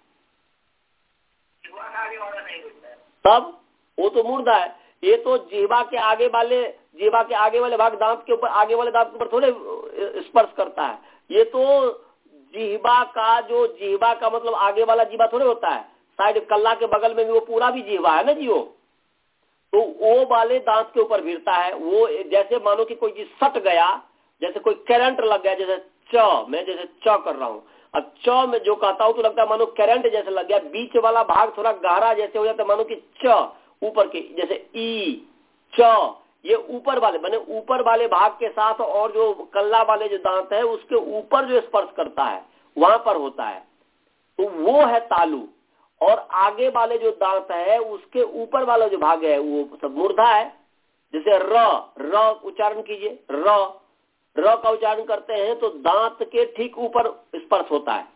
तब वो तो मूर्धा है। ये तो जिह्वा के आगे वाले, जिह्वा के आगे वाले भाग दांत के ऊपर, आगे वाले दांत के ऊपर थोड़े स्पर्श करता है। ये तो जिह्वा का जो, जिह्वा का मतलब आगे वाला जिह्वा थोड़े होता है, साइड कल्ला के बगल में भी वो पूरा भी जिह्वा है ना जी, वो तो वो वाले दांत के ऊपर गिरता है। वो जैसे मानो कि कोई चीज सट गया, जैसे कोई करंट लग गया, जैसे च, मैं जैसे च कर रहा हूँ, अब च में जो कहता हूँ तो लगता है मानो करंट जैसे लग गया, बीच वाला भाग थोड़ा गहरा जैसे हो जाता है, मानो कि च ऊपर के, जैसे ई च, ये ऊपर वाले बने, ऊपर वाले भाग के साथ और जो कल्ला वाले जो दांत है उसके ऊपर जो स्पर्श करता है वहां पर होता है, तो वो है तालु। और आगे वाले जो दांत है उसके ऊपर वाला जो भाग है वो सब मूर्धा है। जैसे र, र उच्चारण कीजिए, र र का उच्चारण करते हैं तो दांत के ठीक ऊपर स्पर्श होता है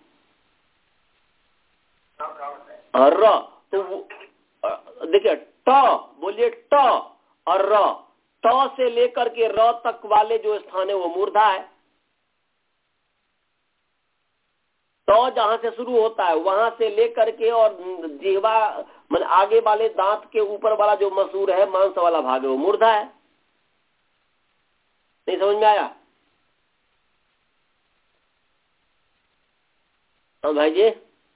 र। तो देखिए ट बोलिए ट और र, ट से लेकर के र तक वाले जो स्थान है वो मूर्धा है। ट जहां से शुरू होता है वहां से लेकर के और जिह्वा मतलब आगे वाले दांत के ऊपर वाला जो मसूर है मांस वाला भाग है वो मूर्धा है। नहीं समझ में आया? हाँ भाई जी,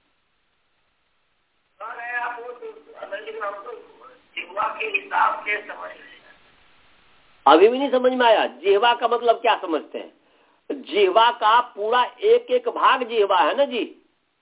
अभी भी नहीं समझ में आया? जिह्वा का मतलब क्या समझते हैं? जिह्वा का पूरा एक एक भाग जिह्वा है ना जी,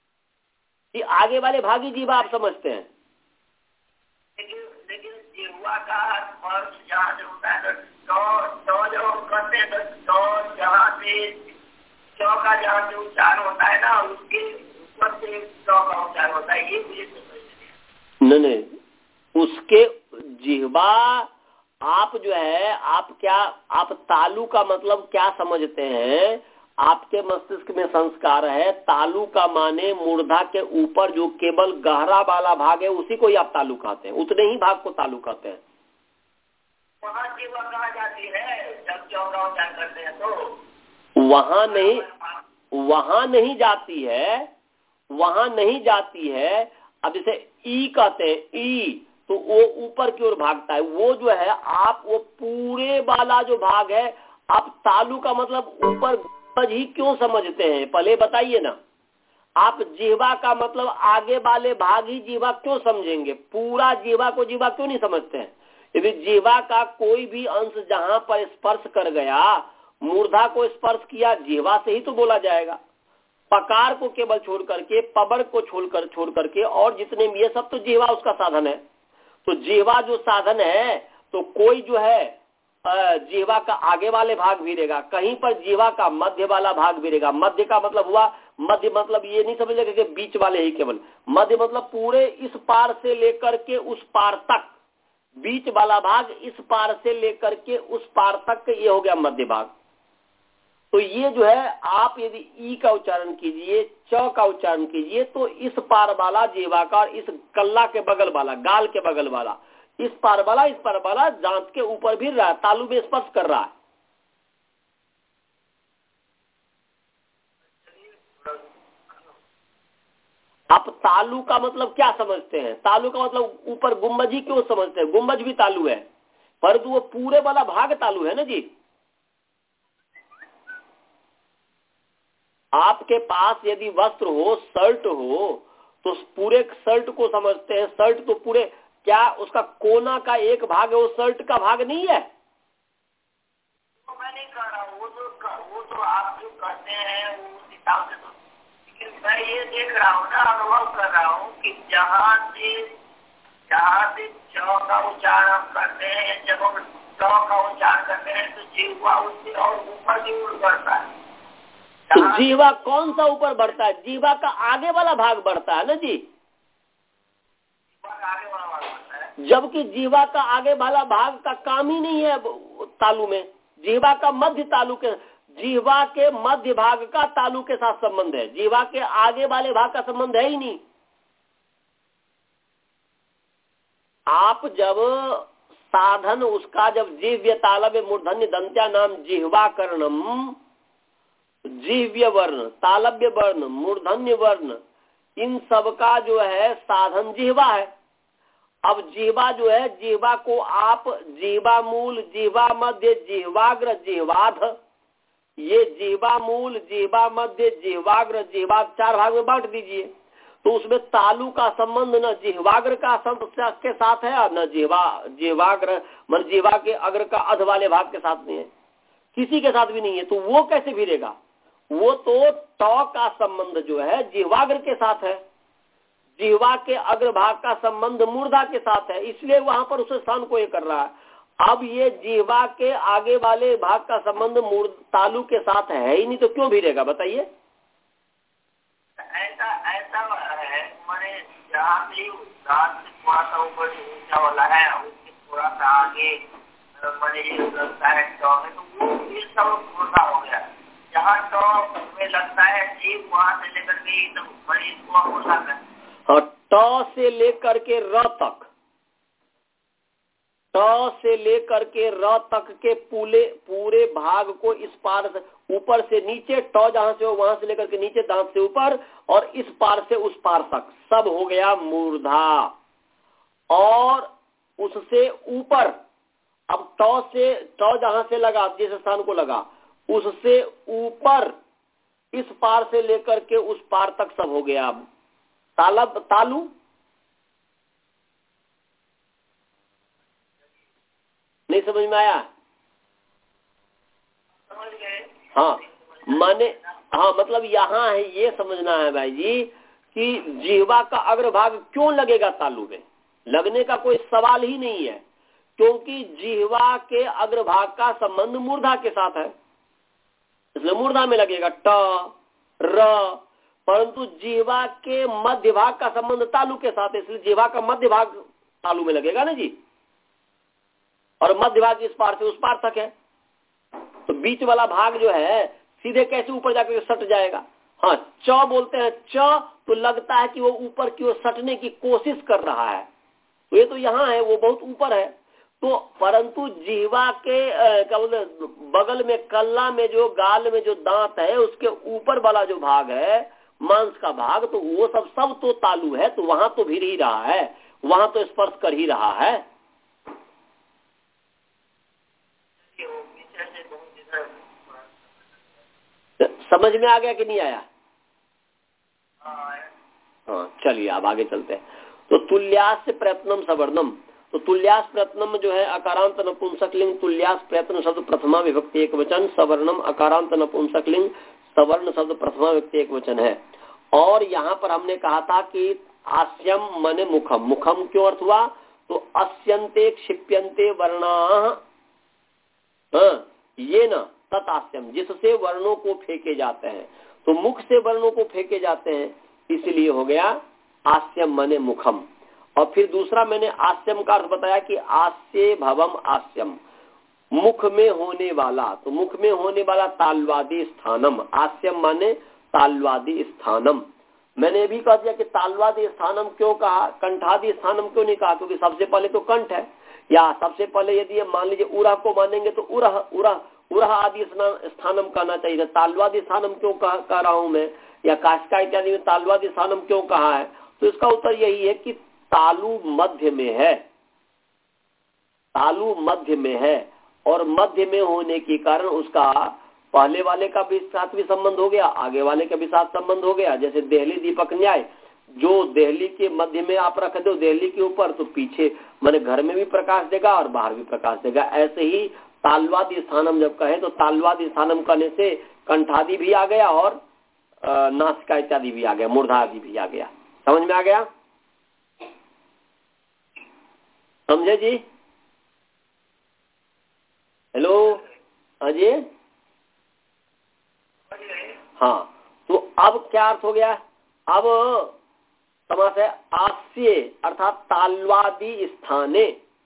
कि आगे वाले भाग ही जिह्वा आप समझते हैं। लेकिन लेकिन जिह्वा का स्पर्श जहाँ से होता है तो तो जब हम करते हैं तो जहाँ से चौ का जहाँ से उच्चारण होता है ना उसके ऊपर से चौ का उच्चारण होता है, ये मुझे नहीं नहीं, उसके जिह्वा आप जो है आप क्या आप तालु का मतलब क्या समझते हैं? आपके मस्तिष्क में संस्कार है तालु का माने मूर्धा के ऊपर जो केवल गहरा वाला भाग है उसी को ही आप तालु कहते हैं, उतने ही भाग को तालु कहते हैं। वहाँ जिह्वा कहाँ जाती है जब चौ का उच्चारण करते हैं तो? वहाँ नहीं, वहाँ नहीं जाती है, वहाँ नहीं जाती है। अब जैसे ई कहते हैं ई, तो वो ऊपर की ओर भागता है, वो जो है आप वो पूरे वाला जो भाग है आप तालु का मतलब ऊपर ही क्यों समझते हैं? पहले बताइए ना। आप जिह्वा का मतलब आगे वाले भाग ही जिह्वा क्यों समझेंगे? पूरा जिह्वा को जिह्वा क्यों नहीं समझते हैं? यदि जिह्वा का कोई भी अंश जहां पर स्पर्श कर गया, मूर्धा को स्पर्श किया, जिह्वा से ही तो बोला जाएगा। पकार को केवल छोड़ करके, पबर को छोड़कर छोड़ करके और जितने भी ये सब तो जिह्वा उसका साधन है। तो जिह्वा जो साधन है तो कोई जो है जिह्वा का आगे वाले भाग भी रहेगा, कहीं पर जिह्वा का मध्य वाला भाग भी रहेगा। मध्य का मतलब हुआ, मध्य मतलब ये नहीं समझेगा कि बीच वाले ही केवल, मध्य मतलब पूरे इस पार से लेकर के उस पार तक, बीच वाला भाग इस पार से लेकर के उस पार तक, ये हो गया मध्य भाग। तो ये जो है आप यदि ई का उच्चारण कीजिए, च का उच्चारण कीजिए तो इस पार वाला जिह्वा का और इस कल्ला के बगल वाला, गाल के बगल वाला, इस पार वाला इस पार वाला दांत के ऊपर भी रहा, तालु में स्पर्श कर रहा है। आप तालु का मतलब क्या समझते हैं? तालु का मतलब ऊपर गुम्बज ही क्यों समझते हैं? गुम्बज भी तालु है, परंतु वो पूरे वाला भाग तालु है ना जी। आपके पास यदि वस्त्र हो, शर्ट हो, तो पूरे शर्ट को समझते हैं। शर्ट तो पूरे, क्या उसका कोना का एक भाग है, वो शर्ट का भाग नहीं है? तो मैं नहीं कह रहा हूँ, वो तो वो तो आप जो कहते हैं वो उस हिसाब से, तो लेकिन मैं ये देख रहा हूँ ना, अनुभव कर रहा हूँ कि जहाँ से जहाँ से चौ का उच्चारण करते हैं, जब हम चौ का उच्चारण करते हैं तो जिह्वा उससे और ऊपर की ओर बढ़ता है। तो जिह्वा कौन सा ऊपर बढ़ता है? जिह्वा का आगे वाला भाग बढ़ता है ना जी, आगे वाला भाग बढ़ता है, जबकि जिह्वा का आगे वाला भाग का काम ही नहीं है तालु में। जिह्वा का मध्य तालु के, जिह्वा के मध्य भाग का तालु के साथ संबंध है, जिह्वा के आगे वाले भाग का संबंध है ही नहीं। आप जब साधन उसका जब जिह्व्य तालव्य मूर्धन्य दंत्या नाम जिह्वा कर्णम, जिह्व्य वर्ण, तालव्य वर्ण, मूर्धन्य वर्ण, इन सब का जो है साधन जिह्वा है। अब जिह्वा जो है, जिह्वा को आप जिह्वा मूल, जिह्वा मध्य, जिह्वाग्र, जिह्वाध, ये जिह्वा मूल, जिह्वा मध्य, जिह्वाग्र, जिह्वा चार भाग में बांट दीजिए। तो उसमें तालु का संबंध न जिह्वाग्र का के साथ है और न जिह्वा जिह्वाग्र मन जिह्वा के अग्र का अध वाले भाग के साथ नहीं है, किसी के साथ भी नहीं है। तो वो कैसे भिड़ेगा? वो तो टॉ का संबंध जो है जिह्वाग्र के साथ है, जिह्वा के अग्रभाग का संबंध मूर्धा के साथ है, इसलिए वहां पर उस स्थान को ये कर रहा है। अब ये जिह्वा के आगे वाले भाग का संबंध मूर्ध तालु के साथ है ही नहीं, तो क्यों भिड़ेगा बताइए? ऐसा ऐसा है, मैंने जहाँ भी थोड़ा सा ऊपर ऊंचा वाला है उसके थोड़ा सा आगे मणि लगता है टॉ में, तो वो ये सब मूर्धा हो गया। जहाँ टॉ में लगता है जीव वहाँ से लेकर के तो मणि को मूर्धा में। हाँ, टॉ से लेकर के र तक, टॉ से लेकर के र तक के पूरे पूरे भाग को इस पार से ऊपर से नीचे, टॉ जहां से हो वहां से लेकर के नीचे, दांत से ऊपर, और इस पार से उस पार तक सब हो गया मूर्धा। और उससे ऊपर अब टॉ से, टॉ जहां से लगा, जिस स्थान को लगा, उससे ऊपर इस पार से लेकर के उस पार तक सब हो गया। तालब, तालु, नहीं समझ में आया? समझ गए? हाँ माने, हाँ मतलब यहाँ है ये समझना है भाई जी कि जिह्वा का अग्रभाग क्यों लगेगा तालु में। लगने का कोई सवाल ही नहीं है, क्योंकि जिह्वा के अग्रभाग का संबंध मूर्धा के साथ है, इसलिए मूर्धा में लगेगा ट र। परंतु जिह्वा के मध्य भाग का संबंध तालु के साथ है, इसलिए जिह्वा का मध्य भाग तालु में लगेगा ना जी। और मध्य भाग इस पार से उस पार तक है, तो बीच वाला भाग जो है सीधे कैसे ऊपर जाकर सट जाएगा। हाँ, च बोलते हैं, च तो लगता है कि वो ऊपर की ओर सटने की कोशिश कर रहा है, तो ये तो यहाँ है, वो बहुत ऊपर है। तो परंतु जिह्वा के क्या बोलते बगल में, कल्ला में जो गाल में जो दांत है, उसके ऊपर वाला जो भाग है मांस का भाग, तो वो सब सब तो तालु है, तो वहां तो भिड़ ही रहा है, वहां तो स्पर्श कर ही रहा है। समझ में आ गया कि नहीं आया? हाँ चलिए अब आगे चलते हैं। तो तुल्यास प्रयत्नम सवर्णम, तो तुल्यास प्रयत्नम जो है अकारांत नपुंसकलिंग, तुल्यास प्रयत्न शब्द प्रथमा विभक्ति एक वचन, सवर्णम अकारांत नपुंसकलिंग, सवर्ण शब्द प्रथमा विभक्ति एक वचन है। और यहाँ पर हमने कहा था कि आस्यम मने मुखम, मुखम क्यों अर्थ हुआ? तो अस्यन्ते क्षिप्यन्ते वर्णाः, हाँ ये न ततास्यम, जिससे वर्णों को फेंके जाते हैं, तो मुख से वर्णों को फेंके जाते हैं, इसलिए हो गया आस्यम मने मुखम। और फिर दूसरा मैंने आस्यम का अर्थ बताया कि आस्य भवम आस्यम, मुख में होने वाला, तो मुख में होने वाला तालवादी स्थानम, आस्यम माने तालवादी स्थानम। मैंने भी कह दिया कि तालवादी स्थानम क्यों कहा, कंठादि स्थानम क्यों नहीं कहा, क्योंकि सबसे पहले तो कंठ है, या सबसे पहले यदि मान लीजिए उरह को मानेंगे तो उरह उरह उरह आदि स्थानम कहना चाहिए। तालवादी स्थानम क्यों कह, कह रहा हूं मैं, या काशिका इत्यादि में तालवादी स्थानम क्यों कहा है? तो इसका उत्तर यही है कि तालु मध्य में है, तालु मध्य में है, और मध्य में होने के कारण उसका पहले वाले का भी साथ भी संबंध हो गया, आगे वाले का भी साथ संबंध हो गया। जैसे देहली दीपक न्याय, जो देहली के मध्य में आप रख दो देहली के ऊपर, तो पीछे माने घर में भी प्रकाश देगा और बाहर भी प्रकाश देगा। ऐसे ही तालवादी स्थानम जब कहे तो तालवादी स्थानम कहने से कंठादि भी आ गया और नासिका इत्यादि भी आ गया, मूर्धा आदि भी आ गया। समझ में आ गया? समझे जी? हेलो, हाँ जी, हाँ। तो अब क्या अर्थ हो गया? अब समास है आस्य अर्थात तालवादी स्थाने,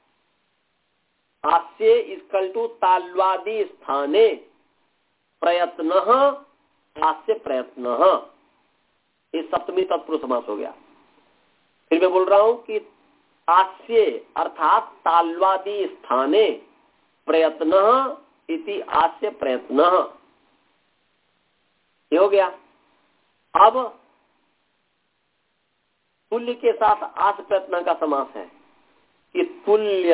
आस्य इक्वल टू तालवादी स्थाने प्रयत्न, आस्य प्रयत्न, इस सप्तमी तत्पुरुष समास हो गया। फिर मैं बोल रहा हूं कि आस्य अर्थात तालवादी स्थाने प्रयत्न इति आस्य प्रयत्न, ये हो गया। अब तुल्य के साथ आस्य प्रयत्न का समास है कि तुल्य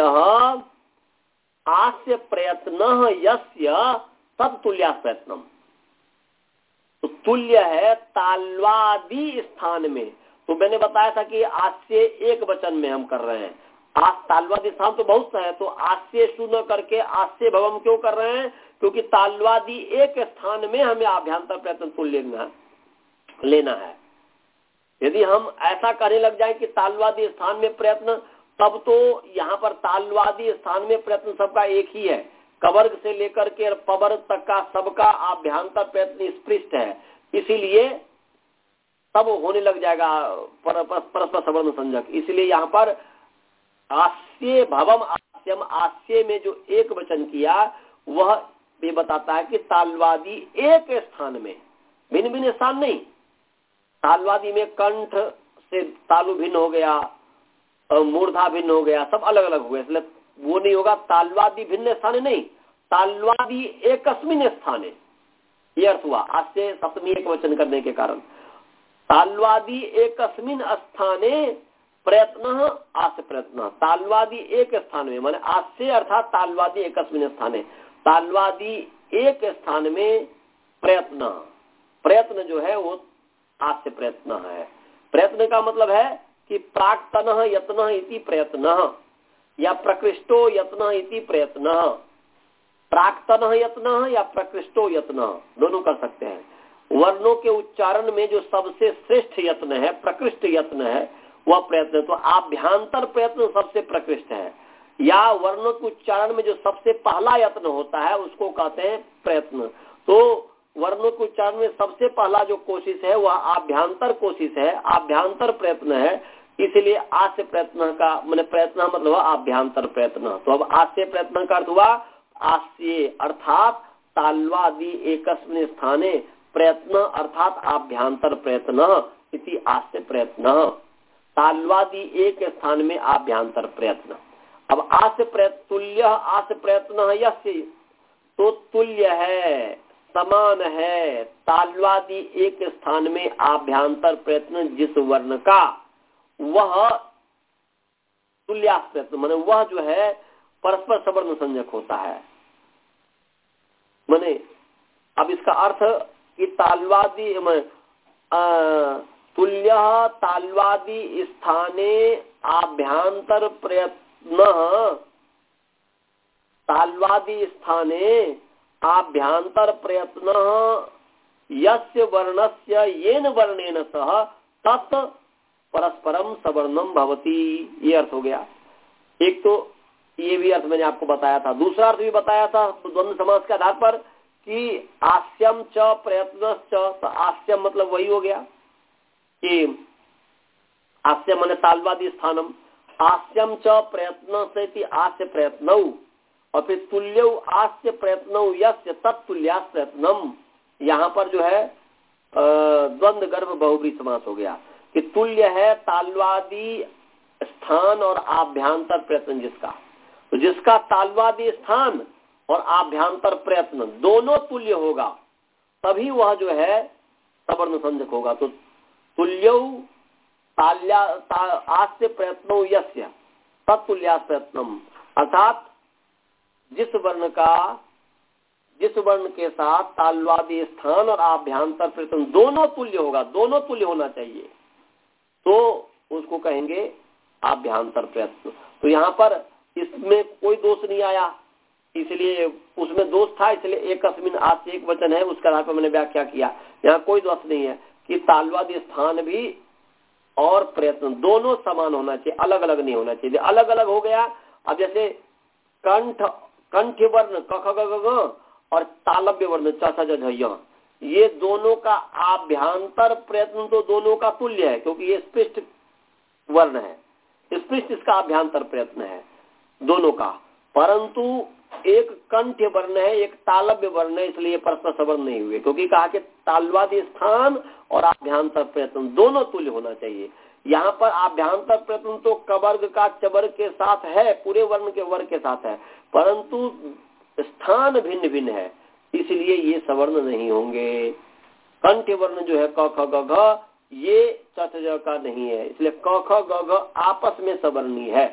आस्य प्रयत्न यस्य तब तुल्यास प्रयत्नम, तो तुल्य है तालवादी स्थान में। तो मैंने बताया था कि आस्य एक वचन में हम कर रहे हैं, आज तालवादी स्थान तो बहुत सा है, तो आस्य शून्य करके आस्य भवम क्यों कर रहे हैं? क्योंकि तालवादी एक स्थान में हमें आभ्यंतर प्रयत्न तुल्य लेना, लेना है। यदि हम ऐसा करने लग जाए कि तालवादी स्थान में प्रयत्न, तब तो यहाँ पर तालवादी स्थान में प्रयत्न सबका एक ही है, कवर्ग से लेकर के पवर्ग तक का सबका आभ्यंतर प्रयत्न स्पृष्ट है, इसीलिए सब होने लग जाएगा परस्पर सवर्ण संजक। इसलिए यहाँ पर आस्य भवम आस्यम, आस्य में जो एक वचन किया वह ये बताता है कि तालवादी एक स्थान में, भिन्न भिन्न स्थान नहीं। तालवादी में कंठ से तालु भिन्न हो गया, मूर्धा भिन्न हो गया, सब अलग अलग हुए, इसलिए वो नहीं होगा। तालवादी भिन्न स्थान नहीं, तालवादी एकस्मिन स्थाने, ये अर्थ हुआ आस्य सप्तमी एक वचन करने के कारण। तालवादी एकस्मिन स्थाने प्रयत्न आस्य प्रयत्न, तालवादी एक स्थान में, माने आस्य अर्थात तालवादी एकस्मिन स्थाने, तालवादी एक स्थान में प्रयत्न, प्रयत्न जो है वो आस्य प्रयत्न है। प्रयत्न का मतलब है कि प्राक्तनः यत्नः इति प्रयत्नः, या प्रकृष्टो यत्नः इति प्रयत्नः, प्राक्तनः यत्नः या प्रकृष्टो यत्नः दोनों कर सकते हैं। वर्णों के उच्चारण में जो सबसे श्रेष्ठ यत्न है, प्रकृष्ट यत्न है, वह प्रयत्न, तो आभ्यंतर प्रयत्न सबसे प्रकृष्ट है, या वर्णों के उच्चारण में जो सबसे पहला यत्न होता है उसको कहते हैं प्रयत्न। तो वर्णों के उच्चारण में सबसे पहला जो कोशिश है वह आभ्यंतर कोशिश है, आभ्यंतर प्रयत्न है, इसलिए आस्य प्रयत्न का मैंने प्रयत्न मतलब आभ्यंतर प्रयत्न। तो अब आस्य प्रयत्न का अर्थ हुआ आस्य अर्थात तालवादी एकस्मिन स्थाने, प्रयत्न अर्थात आभ्यंतर प्रयत्न इति आस्य प्रयत्न, तालवादी एक स्थान में आभ्यंतर प्रयत्न। अब आस्य प्रयत्न तुल्य आस्य प्रयत्न यस्य, तो तुल्य है, समान है, तालवादी एक स्थान में आभ्यंतर प्रयत्न जिस वर्ण का, वह तुल्यास प्रयत्न माने वह जो है परस्पर सवर्ण संज्ञक होता है। माने अब इसका अर्थ कि तालवादी तुल्य तालवादी स्थाने आभ्यंतर प्रयत्न, तालवादी स्थाने आभ्यंतर प्रयत्न यस्य वर्णस्य येन वर्णेन सह तत् परस्परम सवर्णम भवति, ये अर्थ हो गया। एक तो ये भी अर्थ मैंने आपको बताया था, दूसरा अर्थ भी बताया था द्वंद्व समास के आधार पर कि आस्यम च प्रयत्नश्च, तो आस्यम मतलब वही हो गया कि आस्यम माने तालवादी स्थानम, आस्यम च प्रयत्न से आस्य प्रयत्नौ, और फिर तुल्य आस्य प्रयत्नौ यस्य तत्तुल्यास प्रयत्नम, यहाँ पर जो है द्वंद्व गर्भ बहुब्रीहि समास हो गया कि तुल्य है तालवादी स्थान और आभ्यंतर प्रयत्न जिसका, तो जिसका तालवादी स्थान और आभ्यंतर प्रयत्न दोनों तुल्य होगा तभी वह जो है सवर्ण संज्ञक होगा। तो तुल्यौ ताल्या आस्य प्रयत्नो यस्य तत्तुल्यास प्रयत्नम, अर्थात जिस वर्ण का जिस वर्ण के साथ तालवादी स्थान और आभ्यंतर प्रयत्न दोनों तुल्य होगा, दोनों तुल्य होना चाहिए, तो उसको कहेंगे आभ्यंतर प्रयत्न। तो यहाँ पर इसमें कोई दोष नहीं आया, इसलिए उसमें दोष था इसलिए एकस्मिन आस्य एक वचन है, उसके आधार पर मैंने व्याख्या किया। यहाँ कोई दोष नहीं है कि तालवादी स्थान भी और प्रयत्न दोनों समान होना चाहिए, अलग अलग नहीं होना चाहिए। अलग अलग हो गया, अब जैसे कंठ कंठ वर्ण क ख ग घ और तालव्य वर्ण च छ ज झ य, ये दोनों का आभ्यंतर प्रयत्न तो दोनों का तुल्य है, क्योंकि ये स्पष्ट वर्ण है, स्पष्ट इसका आभ्यंतर प्रयत्न है दोनों का, परंतु एक कंठ वर्ण है एक तालव्य वर्ण है, इसलिए परस्पर सवर्ण नहीं हुए, क्योंकि कहा कि तालवादी स्थान और आभ्यंतर प्रयत्न दोनों तुल्य होना चाहिए। यहाँ पर आभ्यंतर प्रयत्न तो कवर्ग का चवर्ग के साथ है, पूरे वर्ण के वर्ग के साथ है, परंतु स्थान भिन्न भिन्न है, इसलिए ये सवर्ण नहीं होंगे। कंठ वर्ण जो है क ख ग घ ये च छ ज का नहीं है, इसलिए क ख ग घ आपस में सवर्णी है,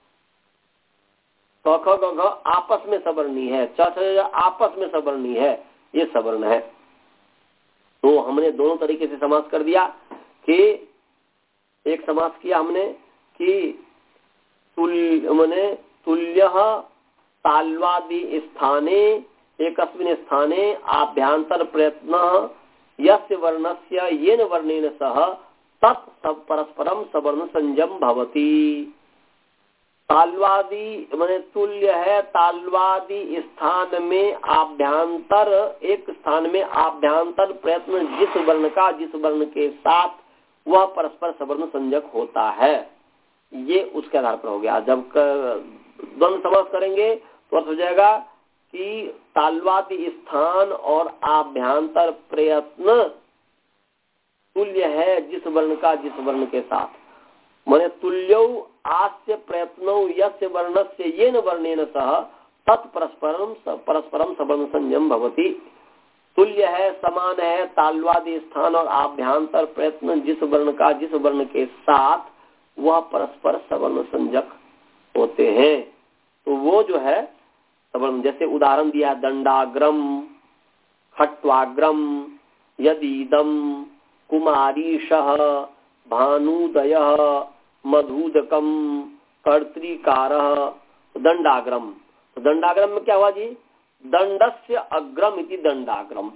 क ख ग घ आपस में सवर्णी है, च छ ज आपस में सवर्णी है, ये सवर्ण है। तो हमने दोनों तरीके से समास कर दिया कि एक समास किया हमने कि तुल्य माने तुल्य तालवादी स्थाने एकस्मिन स्थाने आभ्यंतर प्रयत्न यस्य वर्णस्य येन वर्णेन सह तत् सब परस्परम सवर्ण संयम भवति। तालवादी माने तुल्य है तालवादी स्थान में आभ्यंतर, एक स्थान में आभ्यंतर प्रयत्न जिस वर्ण का जिस वर्ण के साथ वह परस्पर सवर्ण संज्ञक होता है। ये उसके आधार पर हो गया। जब द्वंद्व समास करेंगे तो अर्थ हो जाएगा कि ताल्वादि स्थान और आभ्यांतर प्रयत्न तुल्य है जिस वर्ण का जिस वर्ण के साथ, माने तुल्यौ आस्य प्रयत्नौ यस्य वर्णस्य येन वर्णेन सह तत्परस्परम परस्परम सवर्ण संयम भवति। तुल्य है, समान है, ताल्वादि स्थान और आभ्यांतर प्रयत्न जिस वर्ण का जिस वर्ण के साथ वह परस्पर सवर्ण संजक होते हैं। तो वो जो है सवर्ण, जैसे उदाहरण दिया दंडाग्रम, खट्वाग्रम, यदीदम, कुमारीशः, भानुदयः, मधुदकम, कर्तृकारः, दंडाग्रम। तो दंडाग्रम में क्या हुआ जी? दंडस्य अग्रम इति दंडाग्रम,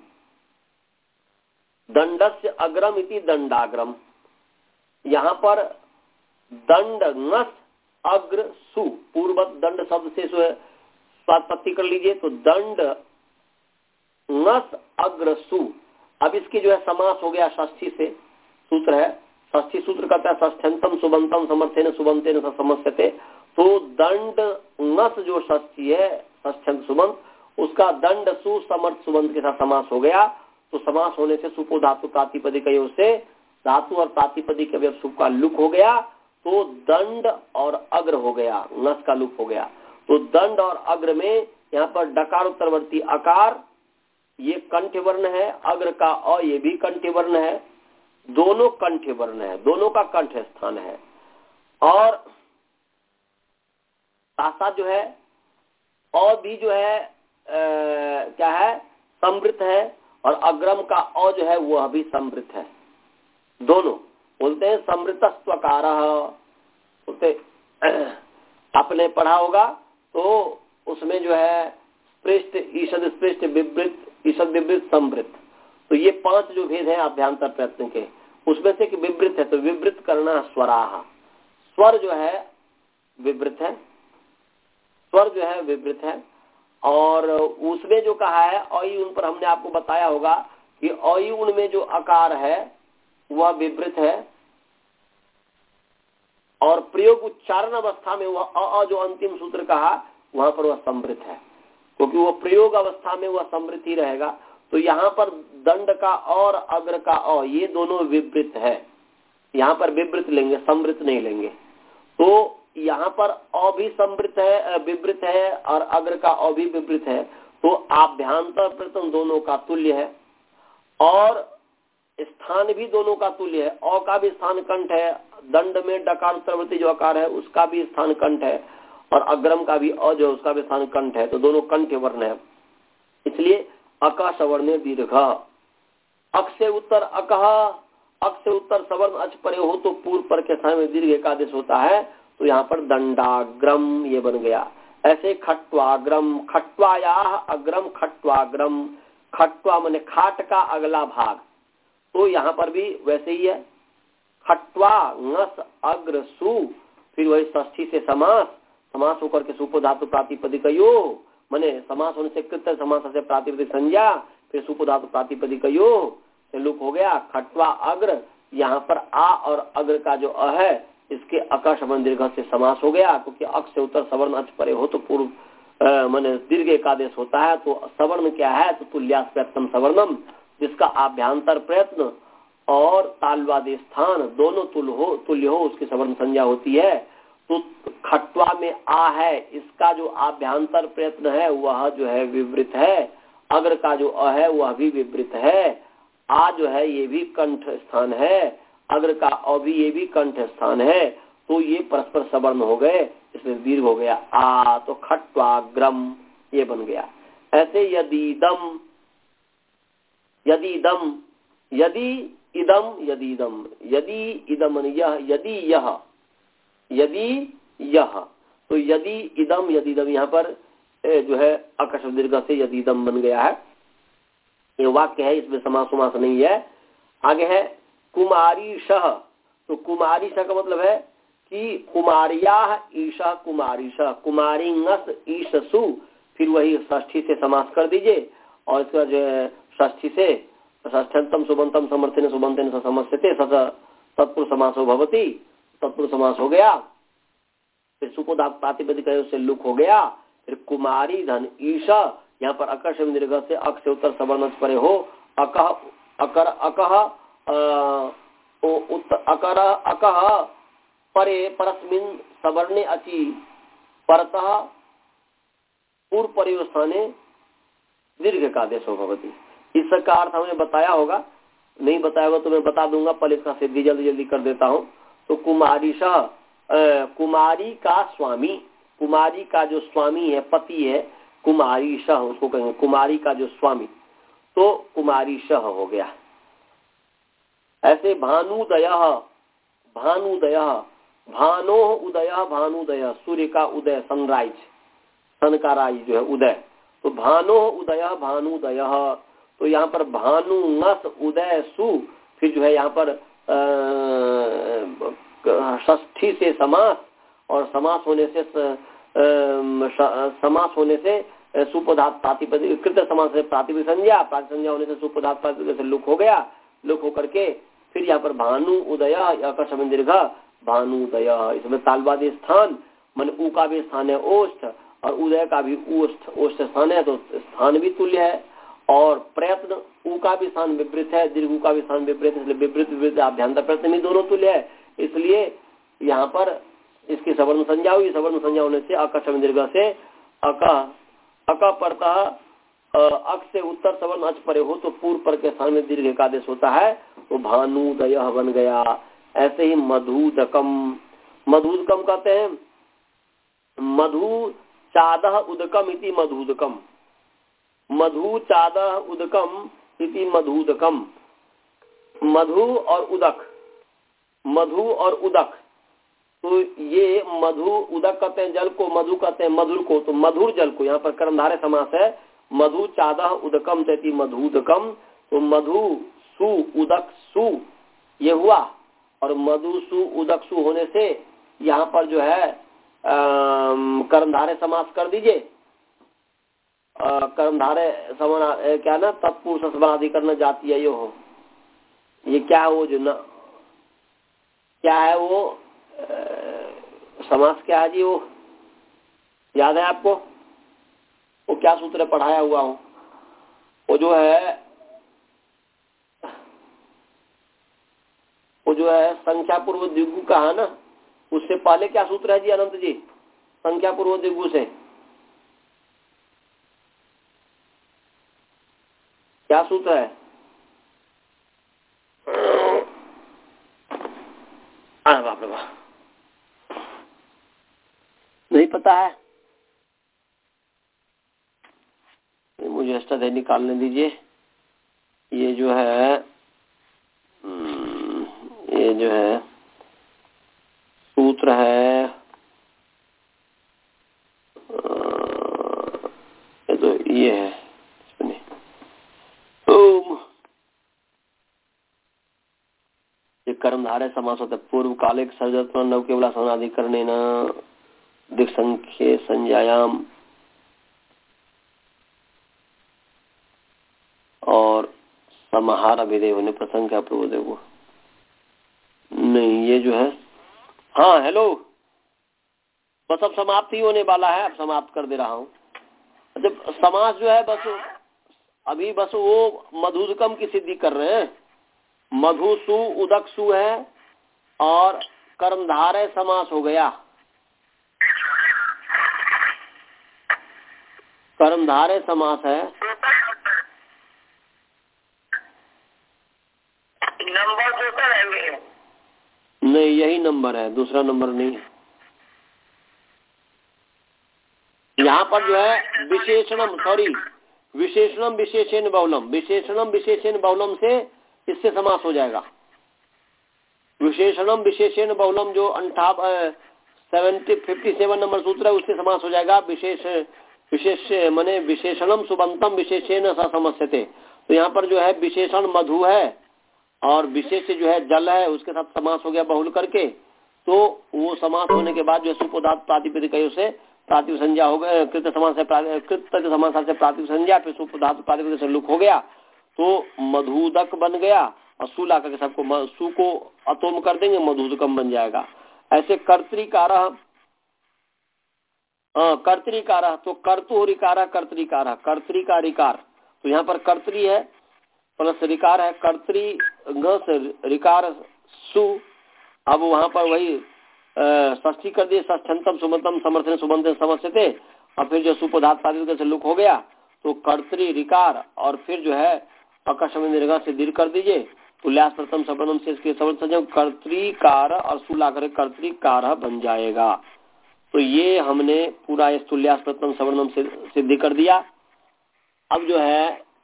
दंडस्य अग्रम इति दंडाग्रम। यहाँ पर दंड नस अग्र सु, पूर्व दंड शब्द से स्वात्पत्ति कर लीजिए। तो दंड नस अग्र सु, अब इसकी जो है समास हो गया षष्ठी से, सूत्र है षष्ठी सूत्र कहता है षष्ठ्यंतम सुबंतम समर्थेन सुबंतेन समस्यते। तो दंड नस जो षष्ठी है षष्ठ्यंत सुबंत, उसका दंड सु समर्थ सुबंत के साथ समास हो गया। तो समास होने से सुपो धातु प्रातिपदिकयों से धातु और प्रातिपदिक अवयव सुप का लुक हो गया, तो दंड और अग्र हो गया, नस का लुक हो गया। तो दंड और अग्र में यहाँ पर डकार उत्तरवर्ती अकार ये कंठ वर्ण है, अग्र का अ ये भी कंठ वर्ण है, दोनों कंठ वर्ण है, दोनों का कंठ स्थान है। और साथ साथ जो है अ भी जो है आ, क्या है समृत है, और अग्रम का अ जो है वह भी समृत है। दोनों बोलते हैं समृतस्त्वकारः। बोलते आपने पढ़ा होगा तो उसमें जो है स्पृष्ट, ईषद स्पृष्ट, विवृत, ईषद विवृत, समृत, तो ये पांच जो भेद हैं अभ्यांतर प्रयत्न के, उसमें से कि विवृत है तो विवृत करना स्वराह, स्वर जो है विवृत है, स्वर जो है विवृत है। और उसमें जो कहा है अई उन पर हमने आपको बताया होगा कि अई उन में जो आकार है वह विवृत है, और प्रयोग उच्चारण अवस्था में वह अ जो अंतिम सूत्र कहा वहां पर वह समृत है, क्योंकि वह प्रयोग अवस्था में वह समृत ही रहेगा। तो यहाँ पर दंड का और अग्र का अ ये दोनों विवृत है, यहाँ पर विवृत लेंगे, समृत नहीं लेंगे। तो यहाँ पर अ भी समृत है, विवृत है, और अग्र का अ भी विवृत है। तो आभ्यांतर प्रयत्न दोनों का तुल्य है, और स्थान भी दोनों का तुल्य है। अ का भी स्थान कंठ है, दंड में डकार उत्तरवर्ती जो आकार है उसका भी स्थान कंठ है, और अग्रम का भी अ जो उसका भी स्थान कंठ है। तो दोनों कंठ वर्ण है, इसलिए अक सवर्ण दीर्घ। अक से उत्तर अकह, अक से उत्तर सवर्ण अच परे हो तो पूर्व पर के स्थान में दीर्घ का आदेश होता है। तो यहाँ पर दंडाग्रम ये बन गया। ऐसे खट्वाग्रम, खट्वाया अग्रम खट्वाग्रम, खट्वा माने खाट का अगला भाग, तो यहाँ पर भी वैसे ही है। खट्वा नस अग्र सु, फिर वही षष्ठी से समास, समास होकर के सुपो धातु प्रातिपदिकयो, माने समास होने से कृत समास से प्रातिपदिक संज्ञा, फिर सुपो धातु प्रातिपदिकयो से लुक हो गया। खट्वा अग्र, यहाँ पर आ और अग्र का जो अ है इसके अका सवर्ण दीर्घ से समास हो गया, क्योंकि अक से उत्तर सवर्ण अच परे हो तो पूर्व माने दीर्घ का आदेश होता है। तो सवर्ण क्या है? तो तुल्यास प्रयत्नम सवर्णम, जिसका आभ्यांतर प्रयत्न और तालवादी स्थान दोनों तुल्य हो तुल्य हो उसकी सवर्ण संज्ञा होती है। तो खट्वा में आ है, इसका जो आभ्यांतर प्रयत्न है वह जो है विवृत है, अग्र का जो अ है वह भी विवृत है, आ जो है ये भी कंठ स्थान है, अग्र का अ भी ये भी कंठ स्थान है। तो ये परस्पर सवर्ण हो गए, इसमें दीर्घ हो गया आ, तो खट्वाग्रम ये बन गया। ऐसे यदीदम, यदीदम, यदि इदम, यदीदम, यदि इदम यह, यदि यह, यदि यह, तो यदि इदम यदीदम यहाँ पर जो है अकश दीर्घ से यदीदम बन गया है। ये वाक्य है, इसमें समास समास नहीं है। आगे है कुमारी शह, तो कुमारी शह का मतलब है कि कुमारिया ईशा कुमारी शह, कुमारी नस ईशसु, फिर वही षष्ठी से समास कर दीजिए, और इसका जो है षष्ठी से षष्ठ्यंतम सुबंतम समर्थन सुबंतन समस्यते तत्पुरुष समासो भवति, तत्पुरुष समास हो गया। सुपोधात प्रातिपदिक से लुक हो गया। फिर कुमारी धन ईशा, यहाँ पर अकर से दीर्घ से अक से उत्तर सवर्ण परे हो, अकह अकर अकह अकर अकह परे परस्मिन सवर्णे अचि परतः पूर्व परिवस्थाने दीर्घ का आदेश होगा। इसका अर्थ हमने बताया होगा, नहीं बताया होगा तो मैं बता दूंगा, पहले इसका सिद्धि जल्दी जल्दी कर देता हूँ। तो कुमारी शाह, कुमारी का स्वामी, कुमारी का जो स्वामी है, पति है, कुमारी शाह उसको कहेंगे, कुमारी का जो स्वामी, तो कुमारी शाह हो गया। ऐसे भानुदय, भानुदय, भानो उदय, भानुदय सूर्य का उदय, सनराइज, सन का राइज जो है उदय, तो भानो उदय भानुदय। तो यहाँ पर भानु नस उदय सु, फिर जो है यहाँ पर षष्ठी से समास, और समास होने से समास होने से सुपदार्थ प्रातिपदिक, कृत समास से प्रातिपदिक संज्ञा, प्रातिपदिक संज्ञा होने से सुपदार्थ प्रातिपदिक से लुक हो गया, लुक होकर के फिर यहाँ पर भानु उदय अकस्मिन दीर्घ भानुदय। इसमें तालवादी स्थान मन उ का भी स्थान है ओष्ठ, और उदय का भी ओष्ठ ओष्ठ स्थान है, तो स्थान भी तुल्य है। और प्रयत्न उ का भी स्थान विपरीत है, दीर्घ उ का भी स्थान विपरीत है, इसलिए विपरीत विपरीत आभ्यंतर प्रयत्न भी दोनों तुल्य है। इसलिए यहाँ पर इसकी सवर्ण संज्ञा हुई, सवर्ण संज्ञा होने से अकस्मिन दीर्घ से अक अक परतः अक से उत्तर सवर्ण अच परे हो, तो पूर्व पर के स्थान में दीर्घ का आदेश होता है, तो भानुदय बन गया। ऐसे ही मधुदकम, मधुदकम कहते हैं, मधु चादह उदकम इति मधुदकम, मधु चादह उदकम इति मधुदकम। मधु और उदक, मधु और उदक, तो ये मधु उदक कहते हैं जल को, मधु कहते हैं मधुर को, तो मधुर जल को, यहाँ पर कर्मधारय समास है। मधु चादह उदकम चैति मधुदकम, तो मधु सु उदक सु ये हुआ, और मधु सु उदक सु होने से यहाँ पर जो है कर्मधारय समास कर दीजिए। कर्मधारय समान क्या ना, तत्पुरुष समानाधिकरण जाती है यो हो, ये क्या है वो जो ना, क्या है वो आ, समास क्या है जी, वो याद है आपको? वो क्या सूत्र पढ़ाया हुआ हो, वो जो है वो जो है संख्या पूर्व द्विगु का है ना, उससे पहले क्या सूत्र है जी अनंत जी, संख्या पूर्व द्विगु से क्या सूत्र है? अरे बाप रे बाप, नहीं पता है, मुझे अष्टाध्यायी निकालने दीजिए। ये जो है ये जो है सूत्र है, ये तो ये है, ये कर्मधारय समास होता है। पूर्व काले सर्जत्व नव केवला समानाधिकरणेन दिक्संख्ये संज्ञायाम, और समाहार अभिधेय होने प्रसंग क्या प्रबोधे को नहीं, ये जो है हाँ हेलो, बस अब समाप्त ही होने वाला है, अब समाप्त कर दे रहा हूँ। जब समास जो है बस अभी बस वो मधुदकम की सिद्धि कर रहे हैं, मधु सु उदक सु है, और कर्मधारय समास हो गया, कर्मधारय समास है। नंबर दूसरा है नहीं, यही नंबर है, दूसरा नंबर नहीं है। यहाँ पर जो है विशेषणम, सॉरी विशेषणम विशेषण बहुलम, विशेषणम विशेषण बहुलम से इससे समास हो जाएगा। विशेषणम विशेषण बहुलम जो अंठाव सेवेंटी फिफ्टी सेवन नंबर सूत्र है, उससे समास हो जाएगा। विशेष विशेष माने विशेषणम सुबंतम विशेषण स समस्यते, तो यहाँ पर जो है विशेषण मधु है और विशेष जो है जल है, उसके साथ समास हो गया बहुल करके, तो वो समास होने के बाद जो सुपोधात प्रातिपदिक से प्रातिपदिक संज्ञा हो गया, कृत समास से कृत समास से प्रातिपदिक संज्ञा, फिर सुपोधात प्रातिपदिक से लुक हो गया, तो मधुदक बन गया, और सु ला करके सबको सु को अतोम कर देंगे, मधुदकम बन जाएगा। ऐसे कर्तृकार हाँ कर्तरिकार, तो कर्तु रिकार कर्तरिकार, कर्तरी का रिकार, तो यहाँ पर कर्तरी है प्लस रिकार है, कर्तरी घ से रिकार सु। अब वहाँ पर वही षष्ठी कर दिए, षष्ठंतम सुमंतम समर्थन सुबंधन समस्यते, और फिर जो सुपदार्थ पादित से लुक हो गया तो कर्तरी रिकार और फिर जो है अकस्म से दीर्घ कर दीजिए, तुल्यास प्रथम सवर्णम से इसके सवर्ण कर्तरिकार और सुला करे कर्तरिकार बन जाएगा। तो ये हमने पूरा इस तुल्यास प्रथम सवर्णम से सिद्धि कर दिया। अब जो है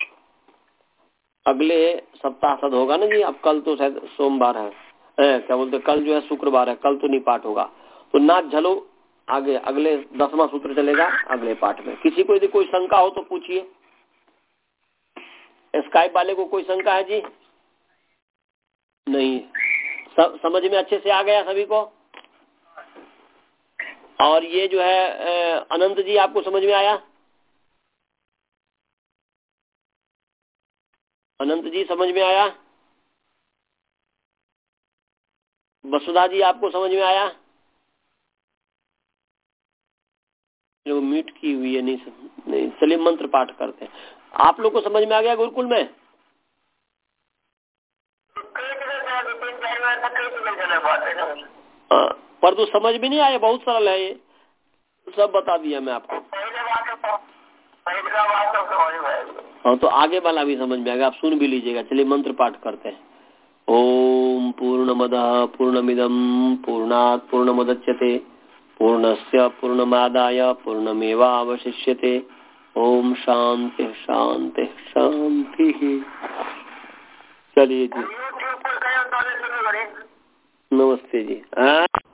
अगले सप्ताह सद होगा ना जी, अब कल तो शायद सोमवार है, है क्या बोलते, कल जो है शुक्रवार है, कल तो नहीं पाठ होगा, तो नाच झलो आगे अगले दसवां सूत्र चलेगा अगले पाठ में। किसी को यदि कोई शंका हो तो पूछिए। स्काइप वाले को कोई शंका है जी? नहीं, सब समझ में अच्छे से आ गया सभी को? और ये जो है अनंत जी आपको समझ में आया? अनंत जी समझ में आया? वसुधा जी आपको समझ में आया? जो म्यूट की हुई है नहीं नहीं, चलिए मंत्र पाठ करते हैं। आप लोग को समझ में आ गया गुरुकुल में? आ, पर तो समझ भी नहीं आया, बहुत सरल है ये, सब बता दिया मैं आपको। हाँ तो आगे वाला भी समझ में आएगा, आप सुन भी लीजिएगा। चलिए मंत्र पाठ करते हैं। ओम पूर्णमदः पूर्णमिदं पूर्णात् पूर्णमुदच्यते पूर्णस्य पूर्णमादाय पूर्णमेवावशिष्यते। ओम शांति शांति शांति। चलिए जी, नमस्ते जी। हाँ